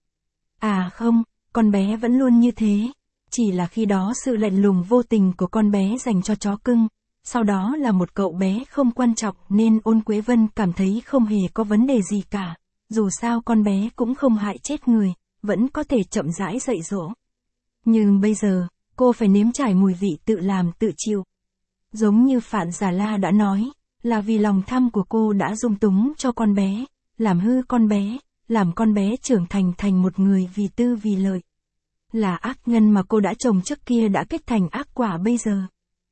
À không, con bé vẫn luôn như thế. Chỉ là khi đó sự lạnh lùng vô tình của con bé dành cho chó cưng, sau đó là một cậu bé không quan trọng nên Ôn Quế Vân cảm thấy không hề có vấn đề gì cả. Dù sao con bé cũng không hại chết người, vẫn có thể chậm rãi dạy dỗ. Nhưng bây giờ, cô phải nếm trải mùi vị tự làm tự chịu. Giống như Phạn Già La đã nói, là vì lòng tham của cô đã dung túng cho con bé, làm hư con bé, làm con bé trưởng thành thành một người vì tư vì lợi. Là ác nhân mà cô đã trồng trước kia đã kết thành ác quả bây giờ.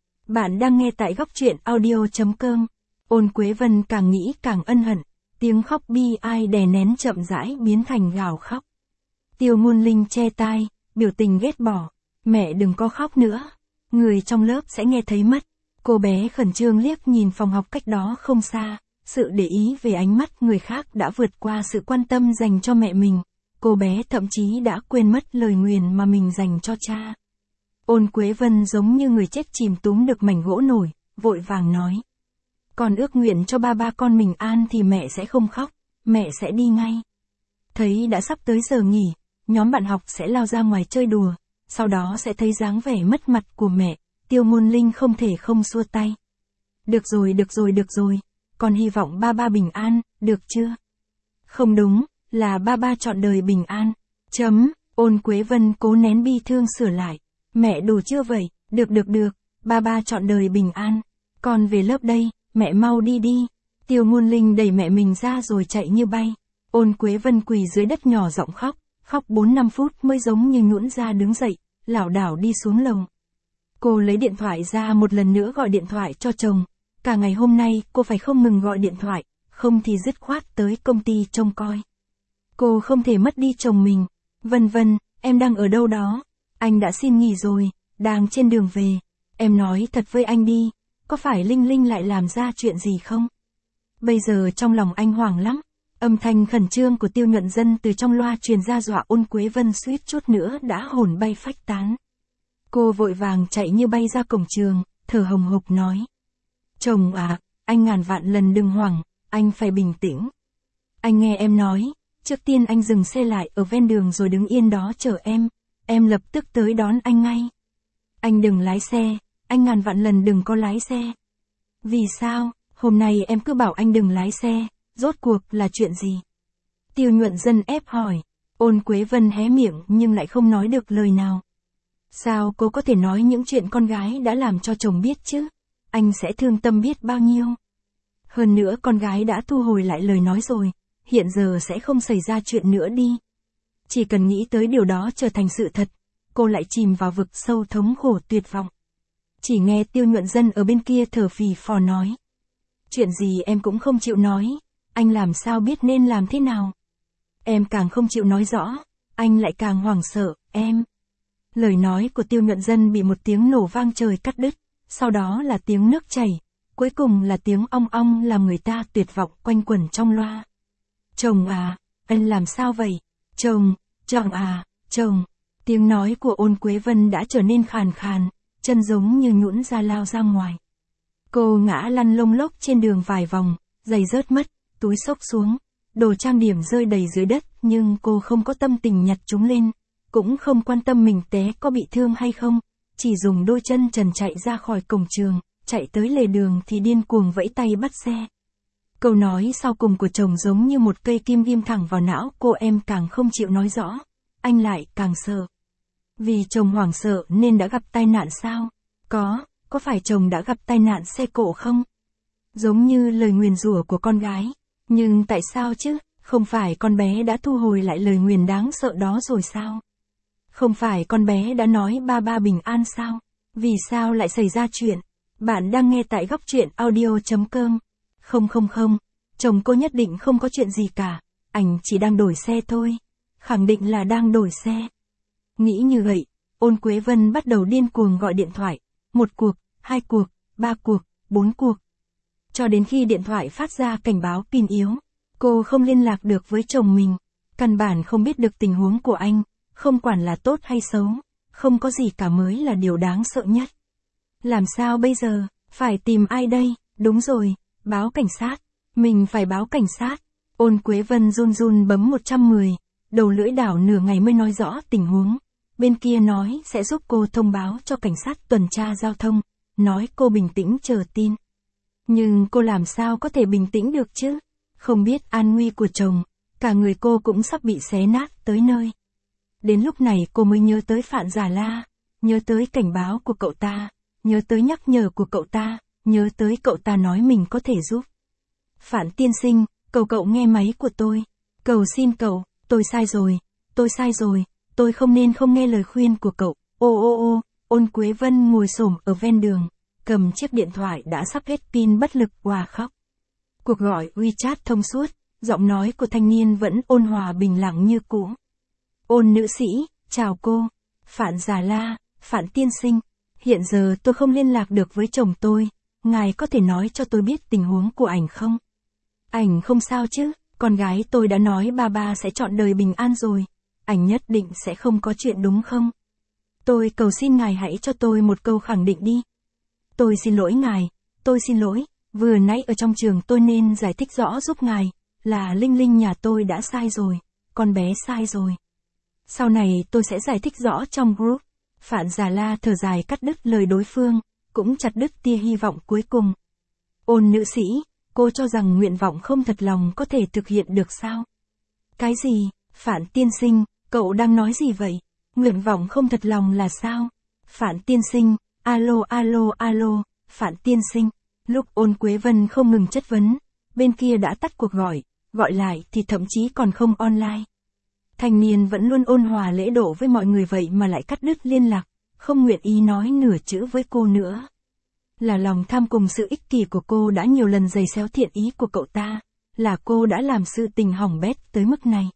Bạn đang nghe tại góc truyện audio chấm com. Ôn Quế Vân càng nghĩ càng ân hận, tiếng khóc bi ai đè nén chậm rãi biến thành gào khóc. Tiêu Ngôn Linh che tai, biểu tình ghét bỏ, mẹ đừng có khóc nữa, người trong lớp sẽ nghe thấy mất. Cô bé khẩn trương liếc nhìn phòng học cách đó không xa, sự để ý về ánh mắt người khác đã vượt qua sự quan tâm dành cho mẹ mình. Cô bé thậm chí đã quên mất lời nguyền mà mình dành cho cha. Ôn Quế Vân giống như người chết chìm túm được mảnh gỗ nổi, vội vàng nói. Con ước nguyện cho ba ba con mình an thì mẹ sẽ không khóc, mẹ sẽ đi ngay. Thấy đã sắp tới giờ nghỉ, nhóm bạn học sẽ lao ra ngoài chơi đùa, sau đó sẽ thấy dáng vẻ mất mặt của mẹ, Tiêu Ngôn Linh không thể không xua tay. Được rồi được rồi được rồi, con hy vọng ba ba bình an, được chưa? Không đúng, là ba ba trọn đời bình an. Chấm, Ôn Quế Vân cố nén bi thương sửa lại. Mẹ đủ chưa vậy, được được được, ba ba trọn đời bình an. Con về lớp đây, mẹ mau đi đi. Tiêu Ngôn Linh đẩy mẹ mình ra rồi chạy như bay. Ôn Quế Vân quỳ dưới đất nhỏ giọng khóc, khóc bốn năm phút mới giống như nhũn ra đứng dậy, lảo đảo đi xuống lầu. Cô lấy điện thoại ra một lần nữa gọi điện thoại cho chồng. Cả ngày hôm nay cô phải không ngừng gọi điện thoại, không thì dứt khoát tới công ty trông coi. Cô không thể mất đi chồng mình. Vân Vân, em đang ở đâu đó? Anh đã xin nghỉ rồi, đang trên đường về. Em nói thật với anh đi, có phải Linh Linh lại làm ra chuyện gì không? Bây giờ trong lòng anh hoảng lắm. Âm thanh khẩn trương của Tiêu Nhuận Dân từ trong loa truyền ra dọa Ôn Quế Vân suýt chút nữa đã hồn bay phách tán. Cô vội vàng chạy như bay ra cổng trường, thở hồng hộc nói. Chồng à, anh ngàn vạn lần đừng hoảng, anh phải bình tĩnh. Anh nghe em nói, trước tiên anh dừng xe lại ở ven đường rồi đứng yên đó chờ em, em lập tức tới đón anh ngay. Anh đừng lái xe, anh ngàn vạn lần đừng có lái xe. Vì sao, hôm nay em cứ bảo anh đừng lái xe, rốt cuộc là chuyện gì? Tiêu Nhuận Dân ép hỏi. Ôn Quế Vân hé miệng nhưng lại không nói được lời nào. Sao cô có thể nói những chuyện con gái đã làm cho chồng biết chứ? Anh sẽ thương tâm biết bao nhiêu. Hơn nữa con gái đã thu hồi lại lời nói rồi, hiện giờ sẽ không xảy ra chuyện nữa đi. Chỉ cần nghĩ tới điều đó trở thành sự thật, cô lại chìm vào vực sâu thống khổ tuyệt vọng. Chỉ nghe Tiêu Nhuận Dân ở bên kia thở phì phò nói. Chuyện gì em cũng không chịu nói, anh làm sao biết nên làm thế nào? Em càng không chịu nói rõ, anh lại càng hoảng sợ, em. Lời nói của Tiêu Nhuận Dân bị một tiếng nổ vang trời cắt đứt, sau đó là tiếng nước chảy, cuối cùng là tiếng ong ong làm người ta tuyệt vọng quanh quẩn trong loa. Chồng à, anh làm sao vậy? Chồng, chồng à, chồng. Tiếng nói của Ôn Quế Vân đã trở nên khàn khàn, chân giống như nhũn ra lao ra ngoài. Cô ngã lăn lông lốc trên đường vài vòng, giày rớt mất, túi xốc xuống, đồ trang điểm rơi đầy dưới đất, nhưng cô không có tâm tình nhặt chúng lên, cũng không quan tâm mình té có bị thương hay không, chỉ dùng đôi chân trần chạy ra khỏi cổng trường, chạy tới lề đường thì điên cuồng vẫy tay bắt xe. Câu nói sau cùng của chồng giống như một cây kim ghim thẳng vào não cô. Em càng không chịu nói rõ, anh lại càng sợ. Vì chồng hoảng sợ nên đã gặp tai nạn sao? Có, có phải chồng đã gặp tai nạn xe cộ không? Giống như lời nguyền rủa của con gái. Nhưng tại sao chứ? Không phải con bé đã thu hồi lại lời nguyền đáng sợ đó rồi sao? Không phải con bé đã nói ba ba bình an sao? Vì sao lại xảy ra chuyện? Bạn đang nghe tại góc truyện audio chấm com. Không không không, chồng cô nhất định không có chuyện gì cả, anh chỉ đang đổi xe thôi. Khẳng định là đang đổi xe. Nghĩ như vậy, Ôn Quế Vân bắt đầu điên cuồng gọi điện thoại. Một cuộc, hai cuộc, ba cuộc, bốn cuộc. Cho đến khi điện thoại phát ra cảnh báo pin yếu, cô không liên lạc được với chồng mình. Căn bản không biết được tình huống của anh, không quản là tốt hay xấu, không có gì cả mới là điều đáng sợ nhất. Làm sao bây giờ, phải tìm ai đây? Đúng rồi, báo cảnh sát. Mình phải báo cảnh sát. Ôn Quế Vân run run bấm một trăm mười, đầu lưỡi đảo nửa ngày mới nói rõ tình huống. Bên kia nói sẽ giúp cô thông báo cho cảnh sát tuần tra giao thông, nói cô bình tĩnh chờ tin. Nhưng cô làm sao có thể bình tĩnh được chứ? Không biết an nguy của chồng, cả người cô cũng sắp bị xé nát tới nơi. Đến lúc này cô mới nhớ tới Phạn Già La, nhớ tới cảnh báo của cậu ta, nhớ tới nhắc nhở của cậu ta, nhớ tới cậu ta nói mình có thể giúp. Phạn tiên sinh, cầu cậu nghe máy của tôi. Cầu xin cậu, tôi sai rồi, tôi sai rồi, tôi không nên không nghe lời khuyên của cậu. Ô ô ô, Ôn Quế Vân ngồi xổm ở ven đường, cầm chiếc điện thoại đã sắp hết pin bất lực òa khóc. Cuộc gọi WeChat thông suốt, giọng nói của thanh niên vẫn ôn hòa bình lặng như cũ. Ôn nữ sĩ, chào cô. Phạn Già La, Phạn tiên sinh, hiện giờ tôi không liên lạc được với chồng tôi, ngài có thể nói cho tôi biết tình huống của ảnh không? Ảnh không sao chứ, con gái tôi đã nói ba ba sẽ chọn đời bình an rồi, ảnh nhất định sẽ không có chuyện đúng không? Tôi cầu xin ngài hãy cho tôi một câu khẳng định đi. Tôi xin lỗi ngài, tôi xin lỗi, vừa nãy ở trong trường tôi nên giải thích rõ giúp ngài, là Linh Linh nhà tôi đã sai rồi, con bé sai rồi. Sau này tôi sẽ giải thích rõ trong group. Phạn Già La thở dài cắt đứt lời đối phương, cũng chặt đứt tia hy vọng cuối cùng. Ôn nữ sĩ, cô cho rằng nguyện vọng không thật lòng có thể thực hiện được sao? Cái gì, Phạn tiên sinh, cậu đang nói gì vậy? Nguyện vọng không thật lòng là sao? Phạn tiên sinh, alo alo alo, Phạn tiên sinh. Lúc Ôn Quế Vân không ngừng chất vấn, bên kia đã tắt cuộc gọi, gọi lại thì thậm chí còn không online. Thanh niên vẫn luôn ôn hòa lễ độ với mọi người vậy mà lại cắt đứt liên lạc, không nguyện ý nói nửa chữ với cô nữa. Là lòng tham cùng sự ích kỷ của cô đã nhiều lần giày xéo thiện ý của cậu ta, là cô đã làm sự tình hỏng bét tới mức này.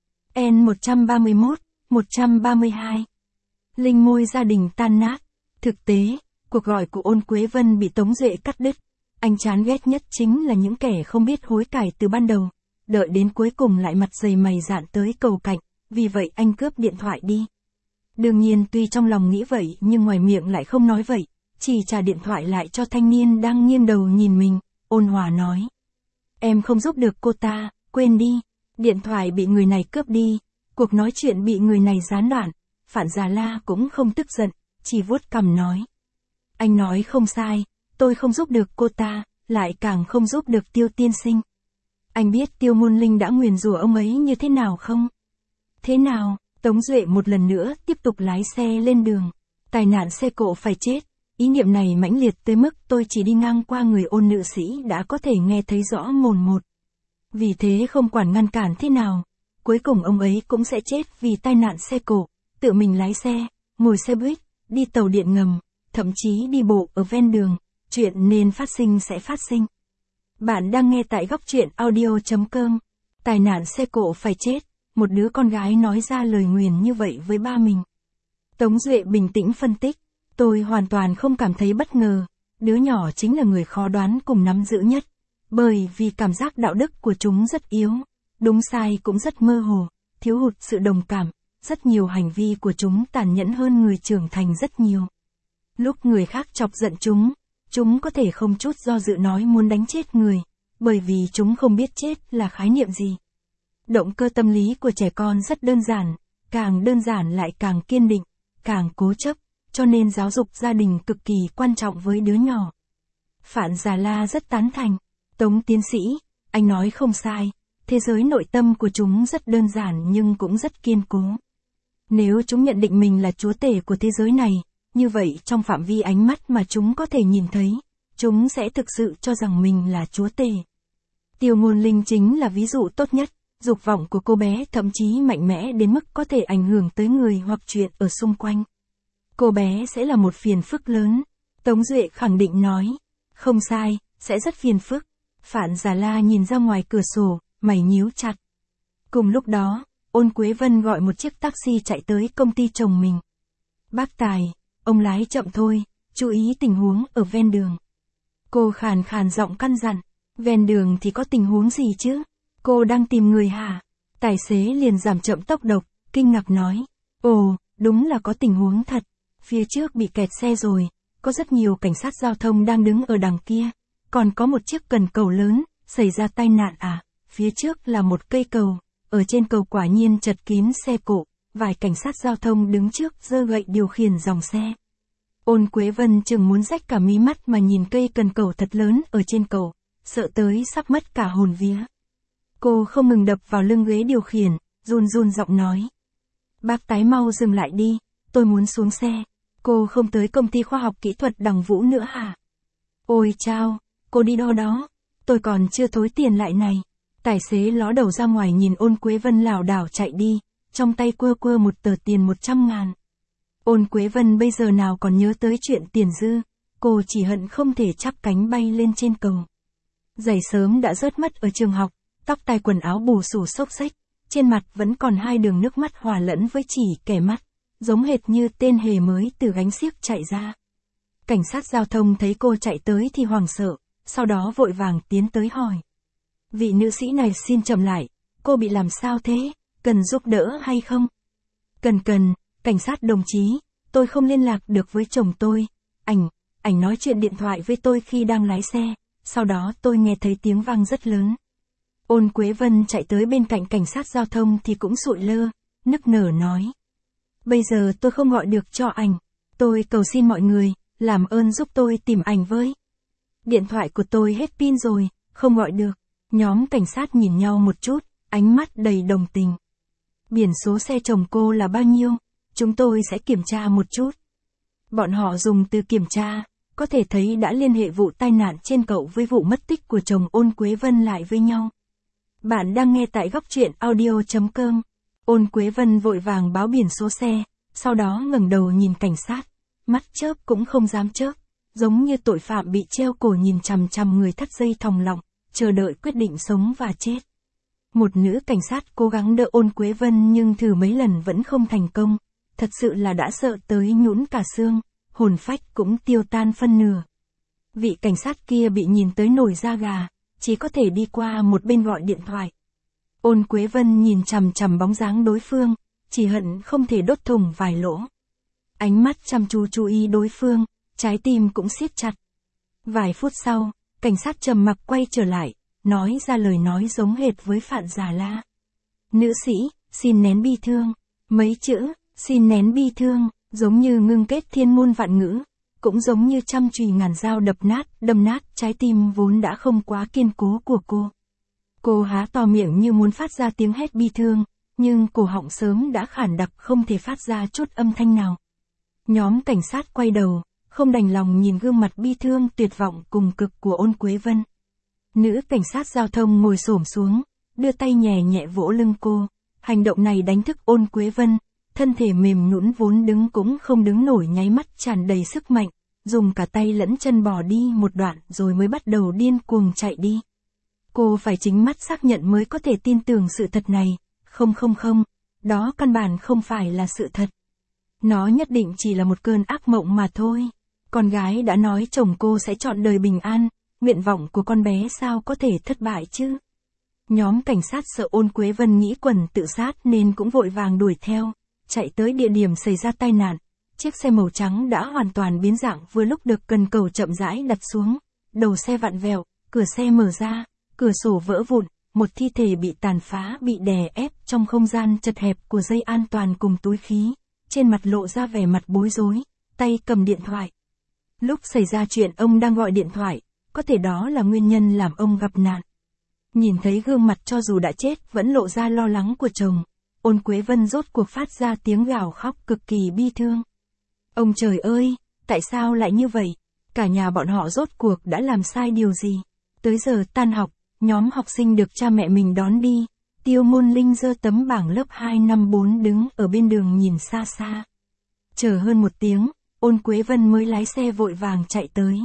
N một trăm ba mươi mốt, một trăm ba mươi hai. Linh môi gia đình tan nát. Thực tế, cuộc gọi của Ôn Quế Vân bị Tống Duệ cắt đứt. Anh chán ghét nhất chính là những kẻ không biết hối cải từ ban đầu, đợi đến cuối cùng lại mặt dày mày dạn tới cầu cạnh, vì vậy anh cướp điện thoại đi. Đương nhiên tuy trong lòng nghĩ vậy nhưng ngoài miệng lại không nói vậy, chỉ trả điện thoại lại cho thanh niên đang nghiêng đầu nhìn mình, ôn hòa nói. Em không giúp được cô ta, quên đi, điện thoại bị người này cướp đi, cuộc nói chuyện bị người này gián đoạn. Phạn Già La cũng không tức giận, chỉ vuốt cằm nói. Anh nói không sai, tôi không giúp được cô ta, lại càng không giúp được Tiêu tiên sinh. Anh biết Tiêu Ngôn Linh đã nguyền rủa ông ấy như thế nào không? Thế nào? Tống Duệ một lần nữa tiếp tục lái xe lên đường. Tai nạn xe cộ phải chết. Ý niệm này mãnh liệt tới mức tôi chỉ đi ngang qua người Ôn nữ sĩ đã có thể nghe thấy rõ mồn một. Vì thế không quản ngăn cản thế nào, cuối cùng ông ấy cũng sẽ chết vì tai nạn xe cộ, tự mình lái xe, ngồi xe buýt, đi tàu điện ngầm, thậm chí đi bộ ở ven đường, chuyện nên phát sinh sẽ phát sinh. Bạn đang nghe tại góc truyện audio chấm com. Tai nạn xe cộ phải chết, một đứa con gái nói ra lời nguyền như vậy với ba mình. Tống Duệ bình tĩnh phân tích, tôi hoàn toàn không cảm thấy bất ngờ, đứa nhỏ chính là người khó đoán cùng nắm giữ nhất, bởi vì cảm giác đạo đức của chúng rất yếu, đúng sai cũng rất mơ hồ, thiếu hụt sự đồng cảm, rất nhiều hành vi của chúng tàn nhẫn hơn người trưởng thành rất nhiều. Lúc người khác chọc giận chúng, chúng có thể không chút do dự nói muốn đánh chết người, bởi vì chúng không biết chết là khái niệm gì. Động cơ tâm lý của trẻ con rất đơn giản, càng đơn giản lại càng kiên định, càng cố chấp, cho nên giáo dục gia đình cực kỳ quan trọng với đứa nhỏ. Phạn Già La rất tán thành. Tống tiến sĩ, anh nói không sai, thế giới nội tâm của chúng rất đơn giản nhưng cũng rất kiên cố. Nếu chúng nhận định mình là chúa tể của thế giới này, như vậy trong phạm vi ánh mắt mà chúng có thể nhìn thấy, chúng sẽ thực sự cho rằng mình là chúa tể. Tiêu Ngôn Linh chính là ví dụ tốt nhất, dục vọng của cô bé thậm chí mạnh mẽ đến mức có thể ảnh hưởng tới người hoặc chuyện ở xung quanh. Cô bé sẽ là một phiền phức lớn, Tống Duệ khẳng định nói. Không sai, sẽ rất phiền phức. Phạn Già La nhìn ra ngoài cửa sổ, mày nhíu chặt. Cùng lúc đó, Ôn Quế Vân gọi một chiếc taxi chạy tới công ty chồng mình. Bác Tài, ông lái chậm thôi, chú ý tình huống ở ven đường. Cô khàn khàn giọng căn dặn, ven đường thì có tình huống gì chứ? Cô đang tìm người hả? Tài xế liền giảm chậm tốc độ, kinh ngạc nói. Ồ, đúng là có tình huống thật. Phía trước bị kẹt xe rồi, có rất nhiều cảnh sát giao thông đang đứng ở đằng kia. Còn có một chiếc cần cầu lớn, xảy ra tai nạn à? Phía trước là một cây cầu, ở trên cầu quả nhiên chật kín xe cộ, vài cảnh sát giao thông đứng trước giơ gậy điều khiển dòng xe. Ôn Quế Vân chừng muốn rách cả mí mắt mà nhìn cây cần cầu thật lớn ở trên cầu, sợ tới sắp mất cả hồn vía. Cô không ngừng đập vào lưng ghế điều khiển, run run giọng nói. Bác Tái mau dừng lại đi, tôi muốn xuống xe. Cô không tới công ty khoa học kỹ thuật Đằng Vũ nữa hả? Ôi chao, cô đi đâu đó? Tôi còn chưa thối tiền lại này. Tài xế ló đầu ra ngoài nhìn Ôn Quế Vân lảo đảo chạy đi, trong tay quơ quơ một tờ tiền một trăm ngàn. Ôn Quế Vân bây giờ nào còn nhớ tới chuyện tiền dư, cô chỉ hận không thể chắp cánh bay lên trên cầu. Giày sớm đã rớt mất ở trường học, tóc tai quần áo bù xù xốc xếch, trên mặt vẫn còn hai đường nước mắt hòa lẫn với chỉ kẻ mắt, giống hệt như tên hề mới từ gánh xiếc chạy ra. Cảnh sát giao thông thấy cô chạy tới thì hoảng sợ, sau đó vội vàng tiến tới hỏi. Vị nữ sĩ này xin chậm lại, cô bị làm sao thế, cần giúp đỡ hay không? Cần cần, cảnh sát đồng chí, tôi không liên lạc được với chồng tôi. Ảnh, ảnh nói chuyện điện thoại với tôi khi đang lái xe, sau đó tôi nghe thấy tiếng vang rất lớn. Ôn Quế Vân chạy tới bên cạnh cảnh sát giao thông thì cũng sụi lơ, nức nở nói. Bây giờ tôi không gọi được cho ảnh, tôi cầu xin mọi người, làm ơn giúp tôi tìm ảnh với. Điện thoại của tôi hết pin rồi, không gọi được. Nhóm cảnh sát nhìn nhau một chút, ánh mắt đầy đồng tình. Biển số xe chồng cô là bao nhiêu? Chúng tôi sẽ kiểm tra một chút. Bọn họ dùng từ kiểm tra, có thể thấy đã liên hệ vụ tai nạn trên cậu với vụ mất tích của chồng Ôn Quế Vân lại với nhau. Bạn đang nghe tại góc truyện audio chấm com. Ôn Quế Vân vội vàng báo biển số xe, sau đó ngẩng đầu nhìn cảnh sát, mắt chớp cũng không dám chớp, giống như tội phạm bị treo cổ nhìn chằm chằm người thắt dây thòng lọng, chờ đợi quyết định sống và chết. Một nữ cảnh sát cố gắng đỡ Ôn Quế Vân nhưng thử mấy lần vẫn không thành công, thật sự là đã sợ tới nhũn cả xương, hồn phách cũng tiêu tan phân nửa. Vị cảnh sát kia bị nhìn tới nổi da gà, chỉ có thể đi qua một bên gọi điện thoại. Ôn Quế Vân nhìn chằm chằm bóng dáng đối phương, chỉ hận không thể đốt thủng vài lỗ. Ánh mắt chăm chú chú ý đối phương, trái tim cũng siết chặt. Vài phút sau, cảnh sát trầm mặc quay trở lại, nói ra lời nói giống hệt với Phạn Già La. Nữ sĩ, xin nén bi thương. Mấy chữ, xin nén bi thương, giống như ngưng kết thiên môn vạn ngữ, cũng giống như trăm chùy ngàn dao đập nát, đâm nát trái tim vốn đã không quá kiên cố của cô. Cô há to miệng như muốn phát ra tiếng hét bi thương, nhưng cổ họng sớm đã khản đặc không thể phát ra chút âm thanh nào. Nhóm cảnh sát quay đầu, không đành lòng nhìn gương mặt bi thương tuyệt vọng cùng cực của Ôn Quế Vân. Nữ cảnh sát giao thông ngồi xổm xuống, đưa tay nhẹ nhẹ vỗ lưng cô. Hành động này đánh thức Ôn Quế Vân, thân thể mềm nhũn vốn đứng cũng không đứng nổi nháy mắt tràn đầy sức mạnh, dùng cả tay lẫn chân bỏ đi một đoạn rồi mới bắt đầu điên cuồng chạy đi. Cô phải chính mắt xác nhận mới có thể tin tưởng sự thật này, không không không, đó căn bản không phải là sự thật. Nó nhất định chỉ là một cơn ác mộng mà thôi. Con gái đã nói chồng cô sẽ chọn đời bình an, nguyện vọng của con bé sao có thể thất bại chứ? Nhóm cảnh sát sợ Ôn Quế Vân nghĩ quẩn tự sát nên cũng vội vàng đuổi theo, chạy tới địa điểm xảy ra tai nạn. Chiếc xe màu trắng đã hoàn toàn biến dạng vừa lúc được cần cầu chậm rãi đặt xuống, đầu xe vặn vẹo, cửa xe mở ra, cửa sổ vỡ vụn, một thi thể bị tàn phá bị đè ép trong không gian chật hẹp của dây an toàn cùng túi khí, trên mặt lộ ra vẻ mặt bối rối, tay cầm điện thoại. Lúc xảy ra chuyện ông đang gọi điện thoại, có thể đó là nguyên nhân làm ông gặp nạn. Nhìn thấy gương mặt cho dù đã chết vẫn lộ ra lo lắng của chồng, Ôn Quế Vân rốt cuộc phát ra tiếng gào khóc cực kỳ bi thương. Ông trời ơi, tại sao lại như vậy? Cả nhà bọn họ rốt cuộc đã làm sai điều gì? Tới giờ tan học, nhóm học sinh được cha mẹ mình đón đi. Tiêu Ngôn Linh giơ tấm bảng lớp hai năm bốn đứng ở bên đường nhìn xa xa. Chờ hơn một tiếng, Ôn Quế Vân mới lái xe vội vàng chạy tới.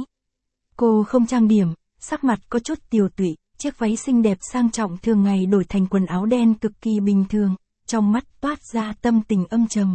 Cô không trang điểm, sắc mặt có chút tiều tụy, chiếc váy xinh đẹp sang trọng thường ngày đổi thành quần áo đen cực kỳ bình thường, trong mắt toát ra tâm tình âm trầm.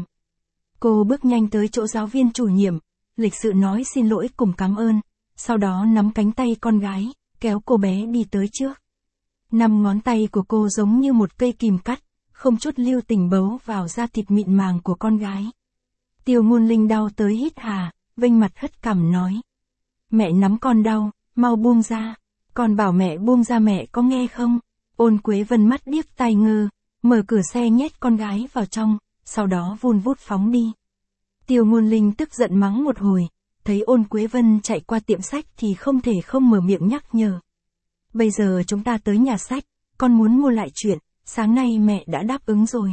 Cô bước nhanh tới chỗ giáo viên chủ nhiệm, lịch sự nói xin lỗi cùng cảm ơn, sau đó nắm cánh tay con gái, kéo cô bé đi tới trước. Năm ngón tay của cô giống như một cây kìm cắt, không chút lưu tình bấu vào da thịt mịn màng của con gái. Tiêu Ngôn Linh đau tới hít hà, vênh mặt hất cằm nói. Mẹ nắm con đau, mau buông ra. Con bảo mẹ buông ra mẹ có nghe không? Ôn Quế Vân mắt điếc tai ngơ, mở cửa xe nhét con gái vào trong, sau đó vun vút phóng đi. Tiêu Ngôn Linh tức giận mắng một hồi, thấy Ôn Quế Vân chạy qua tiệm sách thì không thể không mở miệng nhắc nhở. Bây giờ chúng ta tới nhà sách, con muốn mua lại chuyện, sáng nay mẹ đã đáp ứng rồi.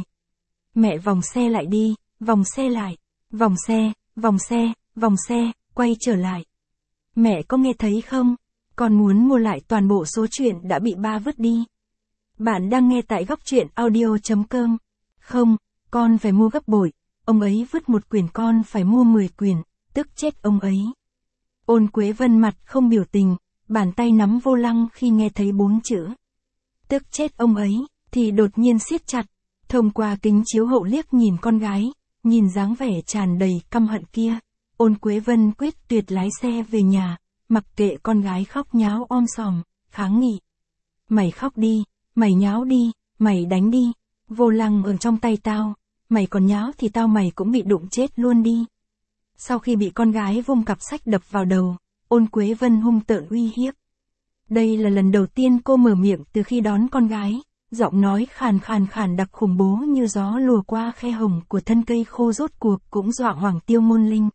Mẹ vòng xe lại đi, vòng xe lại, vòng xe, vòng xe, vòng xe, quay trở lại. Mẹ có nghe thấy không? Con muốn mua lại toàn bộ số truyện đã bị ba vứt đi. Bạn đang nghe tại góc truyện audio chấm com. Không, con phải mua gấp bội, ông ấy vứt một quyển con phải mua mười quyển, tức chết ông ấy. Ôn Quế Vân mặt không biểu tình, bàn tay nắm vô lăng khi nghe thấy bốn chữ. Tức chết ông ấy, thì đột nhiên siết chặt, thông qua kính chiếu hậu liếc nhìn con gái, nhìn dáng vẻ tràn đầy căm hận kia. Ôn Quế Vân quyết tuyệt lái xe về nhà, mặc kệ con gái khóc nháo om sòm, kháng nghị. Mày khóc đi, mày nháo đi, mày đánh đi, vô lăng ở trong tay tao, mày còn nháo thì tao mày cũng bị đụng chết luôn đi. Sau khi bị con gái vung cặp sách đập vào đầu, Ôn Quế Vân hung tợn uy hiếp. Đây là lần đầu tiên cô mở miệng từ khi đón con gái, giọng nói khàn khàn khàn đặc khủng bố như gió lùa qua khe hồng của thân cây khô rốt cuộc cũng dọa hoảng Tiêu Ngôn Linh.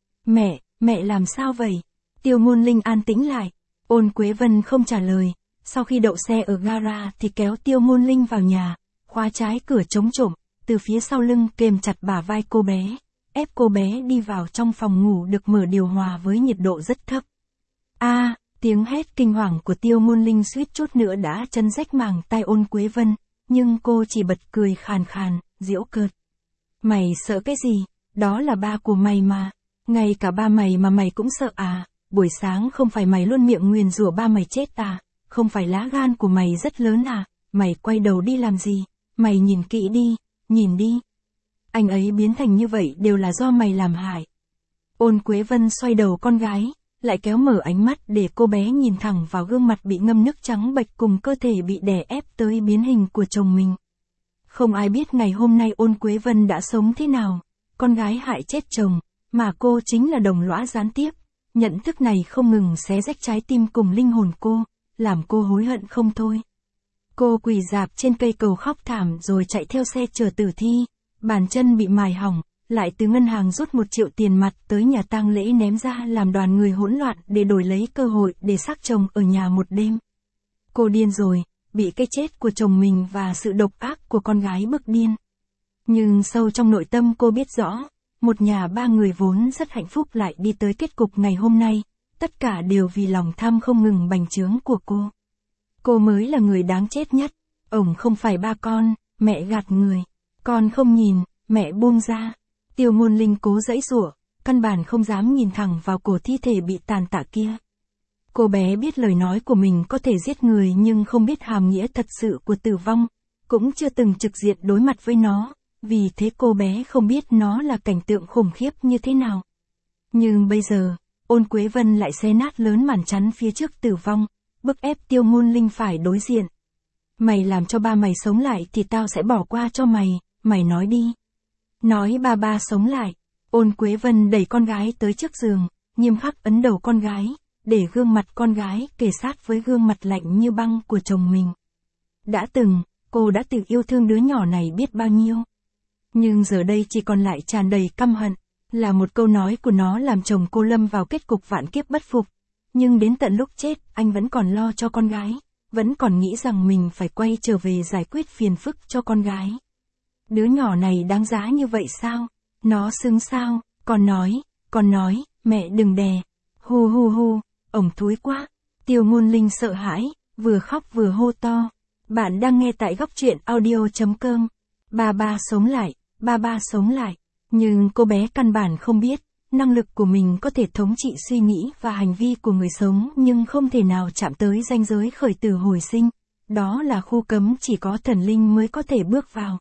Mẹ, mẹ làm sao vậy? Tiêu Ngôn Linh an tĩnh lại. Ôn Quế Vân không trả lời, sau khi đậu xe ở gara thì kéo Tiêu Ngôn Linh vào nhà, khóa trái cửa chống trộm, từ phía sau lưng kềm chặt bả vai cô bé, ép cô bé đi vào trong phòng ngủ được mở điều hòa với nhiệt độ rất thấp. A, à, tiếng hét kinh hoàng của Tiêu Ngôn Linh suýt chút nữa đã chấn rách màng tai Ôn Quế Vân, nhưng cô chỉ bật cười khàn khàn, giễu cợt. Mày sợ cái gì? Đó là ba của mày mà. Ngay cả ba mày mà mày cũng sợ à? Buổi sáng không phải mày luôn miệng nguyền rủa ba mày chết à? Không phải lá gan của mày rất lớn à? Mày quay đầu đi làm gì? Mày nhìn kỹ đi, nhìn đi. Anh ấy biến thành như vậy đều là do mày làm hại. Ôn Quế Vân xoay đầu con gái, lại kéo mở ánh mắt để cô bé nhìn thẳng vào gương mặt bị ngâm nước trắng bệch cùng cơ thể bị đè ép tới biến hình của chồng mình. Không ai biết ngày hôm nay Ôn Quế Vân đã sống thế nào, con gái hại chết chồng, mà cô chính là đồng lõa gián tiếp. Nhận thức này không ngừng xé rách trái tim cùng linh hồn cô, làm cô hối hận không thôi. Cô quỳ rạp trên cây cầu khóc thảm rồi chạy theo xe chở tử thi, bàn chân bị mài hỏng, lại từ ngân hàng rút một triệu tiền mặt tới nhà tang lễ ném ra làm đoàn người hỗn loạn để đổi lấy cơ hội để xác chồng ở nhà một đêm. Cô điên rồi, bị cái chết của chồng mình và sự độc ác của con gái bức điên. Nhưng sâu trong nội tâm cô biết rõ, một nhà ba người vốn rất hạnh phúc lại đi tới kết cục ngày hôm nay, tất cả đều vì lòng tham không ngừng bành trướng của cô. Cô mới là người đáng chết nhất, ổng không phải ba con, mẹ gạt người, con không nhìn, mẹ buông ra. Tiêu Ngôn Linh cố giãy giụa, căn bản không dám nhìn thẳng vào cổ thi thể bị tàn tạ kia. Cô bé biết lời nói của mình có thể giết người nhưng không biết hàm nghĩa thật sự của tử vong, cũng chưa từng trực diện đối mặt với nó, vì thế cô bé không biết nó là cảnh tượng khủng khiếp như thế nào. Nhưng bây giờ, Ôn Quế Vân lại xé nát lớn màn chắn phía trước tử vong, bức ép Tiêu Ngôn Linh phải đối diện. Mày làm cho ba mày sống lại thì tao sẽ bỏ qua cho mày, mày nói đi. Nói ba ba sống lại. Ôn Quế Vân đẩy con gái tới trước giường, nghiêm khắc ấn đầu con gái, để gương mặt con gái kề sát với gương mặt lạnh như băng của chồng mình. Đã từng, cô đã từng yêu thương đứa nhỏ này biết bao nhiêu. Nhưng giờ đây chỉ còn lại tràn đầy căm hận, là một câu nói của nó làm chồng cô lâm vào kết cục vạn kiếp bất phục. Nhưng đến tận lúc chết, anh vẫn còn lo cho con gái, vẫn còn nghĩ rằng mình phải quay trở về giải quyết phiền phức cho con gái. Đứa nhỏ này đáng giá như vậy sao? Nó xứng sao? Con nói, con nói, mẹ đừng đè. Hu hu hu, ổng thúi quá. Tiêu Ngôn Linh sợ hãi, vừa khóc vừa hô to. Bạn đang nghe tại góc truyện audio chấm com. Ba ba sống lại, ba ba sống lại. Nhưng cô bé căn bản không biết, năng lực của mình có thể thống trị suy nghĩ và hành vi của người sống nhưng không thể nào chạm tới ranh giới khởi tử hồi sinh. Đó là khu cấm chỉ có thần linh mới có thể bước vào.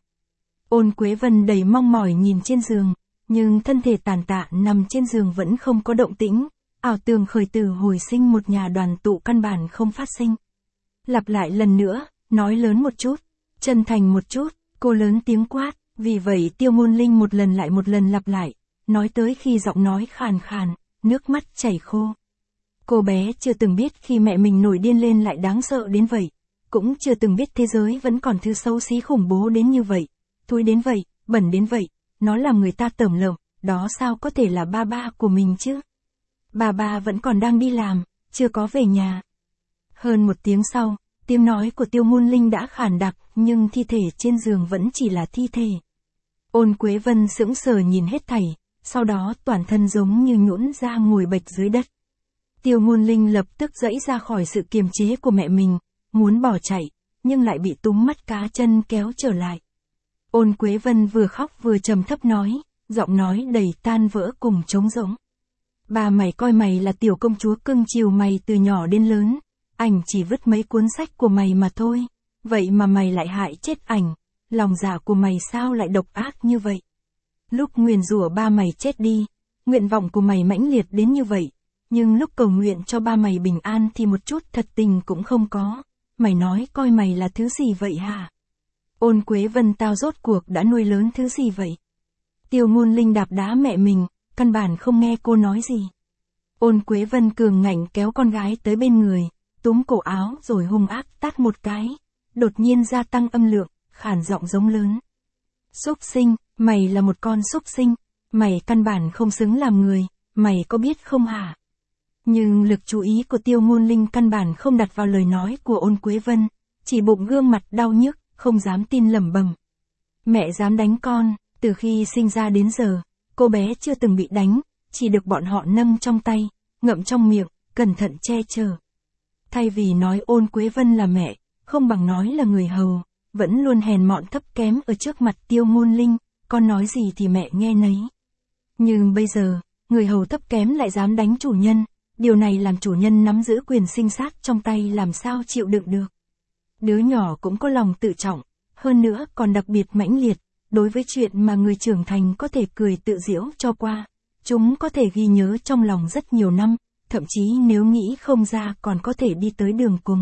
Ôn Quế Vân đầy mong mỏi nhìn trên giường, nhưng thân thể tàn tạ nằm trên giường vẫn không có động tĩnh, ảo tưởng khởi tử hồi sinh một nhà đoàn tụ căn bản không phát sinh. Lặp lại lần nữa, nói lớn một chút, chân thành một chút, cô lớn tiếng quát, vì vậy Tiêu Ngôn Linh một lần lại một lần lặp lại, nói tới khi giọng nói khàn khàn, nước mắt chảy khô. Cô bé chưa từng biết khi mẹ mình nổi điên lên lại đáng sợ đến vậy, cũng chưa từng biết thế giới vẫn còn thứ xấu xí khủng bố đến như vậy. Thúi đến vậy, bẩn đến vậy, nó làm người ta tởm lợm, đó sao có thể là ba ba của mình chứ? Bà ba vẫn còn đang đi làm, chưa có về nhà. Hơn một tiếng sau, tiếng nói của Tiêu Ngôn Linh đã khàn đặc, nhưng thi thể trên giường vẫn chỉ là thi thể. Ôn Quế Vân sững sờ nhìn hết thảy, sau đó toàn thân giống như nhũn ra ngồi bệt dưới đất. Tiêu Ngôn Linh lập tức giãy ra khỏi sự kiềm chế của mẹ mình, muốn bỏ chạy, nhưng lại bị túm mắt cá chân kéo trở lại. Ôn Quế Vân vừa khóc vừa trầm thấp nói, giọng nói đầy tan vỡ cùng trống rỗng. Ba mày coi mày là tiểu công chúa cưng chiều mày từ nhỏ đến lớn, ảnh chỉ vứt mấy cuốn sách của mày mà thôi, vậy mà mày lại hại chết ảnh, lòng dạ của mày sao lại độc ác như vậy? Lúc nguyền rủa ba mày chết đi, nguyện vọng của mày mãnh liệt đến như vậy, nhưng lúc cầu nguyện cho ba mày bình an thì một chút thật tình cũng không có, mày nói coi mày là thứ gì vậy hả? Ôn Quế Vân tao rốt cuộc đã nuôi lớn thứ gì vậy? Tiêu Ngôn Linh đạp đá mẹ mình, căn bản không nghe cô nói gì. Ôn Quế Vân cường ngạnh kéo con gái tới bên người, túm cổ áo rồi hung ác tát một cái, đột nhiên gia tăng âm lượng, khản giọng giống lớn. Xúc sinh, mày là một con xúc sinh, mày căn bản không xứng làm người, mày có biết không hả? Nhưng lực chú ý của Tiêu Ngôn Linh căn bản không đặt vào lời nói của Ôn Quế Vân, chỉ bụng gương mặt đau nhức, không dám tin lẩm bẩm. Mẹ dám đánh con, từ khi sinh ra đến giờ, cô bé chưa từng bị đánh, chỉ được bọn họ nâng trong tay, ngậm trong miệng, cẩn thận che chở. Thay vì nói Ôn Quế Vân là mẹ, không bằng nói là người hầu, vẫn luôn hèn mọn thấp kém ở trước mặt Tiêu Ngôn Linh, con nói gì thì mẹ nghe nấy. Nhưng bây giờ, người hầu thấp kém lại dám đánh chủ nhân, điều này làm chủ nhân nắm giữ quyền sinh sát trong tay làm sao chịu đựng được. Đứa nhỏ cũng có lòng tự trọng, hơn nữa còn đặc biệt mãnh liệt, đối với chuyện mà người trưởng thành có thể cười tự giễu cho qua, chúng có thể ghi nhớ trong lòng rất nhiều năm, thậm chí nếu nghĩ không ra còn có thể đi tới đường cùng.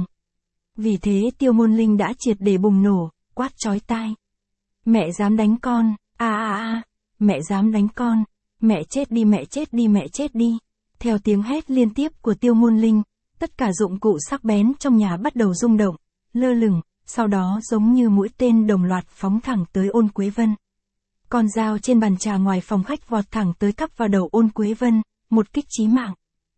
Vì thế Tiêu Ngôn Linh đã triệt để bùng nổ, quát chói tai. Mẹ dám đánh con, a a a, mẹ dám đánh con, mẹ chết đi mẹ chết đi mẹ chết đi. Theo tiếng hét liên tiếp của Tiêu Ngôn Linh, tất cả dụng cụ sắc bén trong nhà bắt đầu rung động, lơ lửng, sau đó giống như mũi tên đồng loạt phóng thẳng tới Ôn Quế Vân. Con dao trên bàn trà ngoài phòng khách vọt thẳng tới cắp vào đầu Ôn Quế Vân, một kích chí mạng.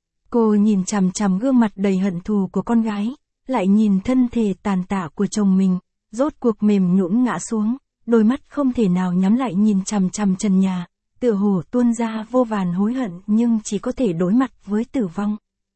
Cô nhìn chằm chằm gương mặt đầy hận thù của con gái, lại nhìn thân thể tàn tạ của chồng mình, rốt cuộc mềm nhũn ngã xuống, đôi mắt không thể nào nhắm lại nhìn chằm chằm trần nhà, tựa hồ tuôn ra vô vàn hối hận nhưng chỉ có thể đối mặt với tử vong.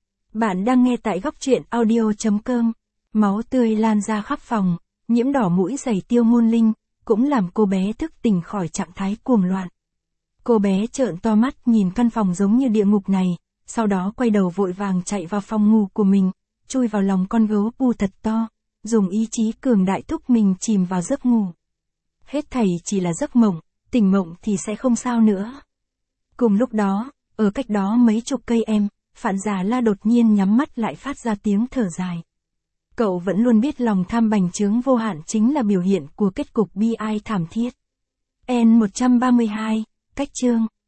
Bạn đang nghe tại góc truyện audio.com, máu tươi lan ra khắp phòng, nhiễm đỏ mũi giày Tiêu Ngôn Linh, cũng làm cô bé thức tỉnh khỏi trạng thái cuồng loạn. Cô bé trợn to mắt nhìn căn phòng giống như địa ngục này, sau đó quay đầu vội vàng chạy vào phòng ngủ của mình, chui vào lòng con gấu pu thật to, dùng ý chí cường đại thúc mình chìm vào giấc ngủ. Hết thảy chỉ là giấc mộng, tỉnh mộng thì sẽ không sao nữa. Cùng lúc đó, ở cách đó mấy chục cây em, Phạn Già La đột nhiên nhắm mắt lại phát ra tiếng thở dài. Cậu vẫn luôn biết lòng tham bành trướng vô hạn chính là biểu hiện của kết cục bi ai thảm thiết. N một trăm ba mươi hai, cách chương.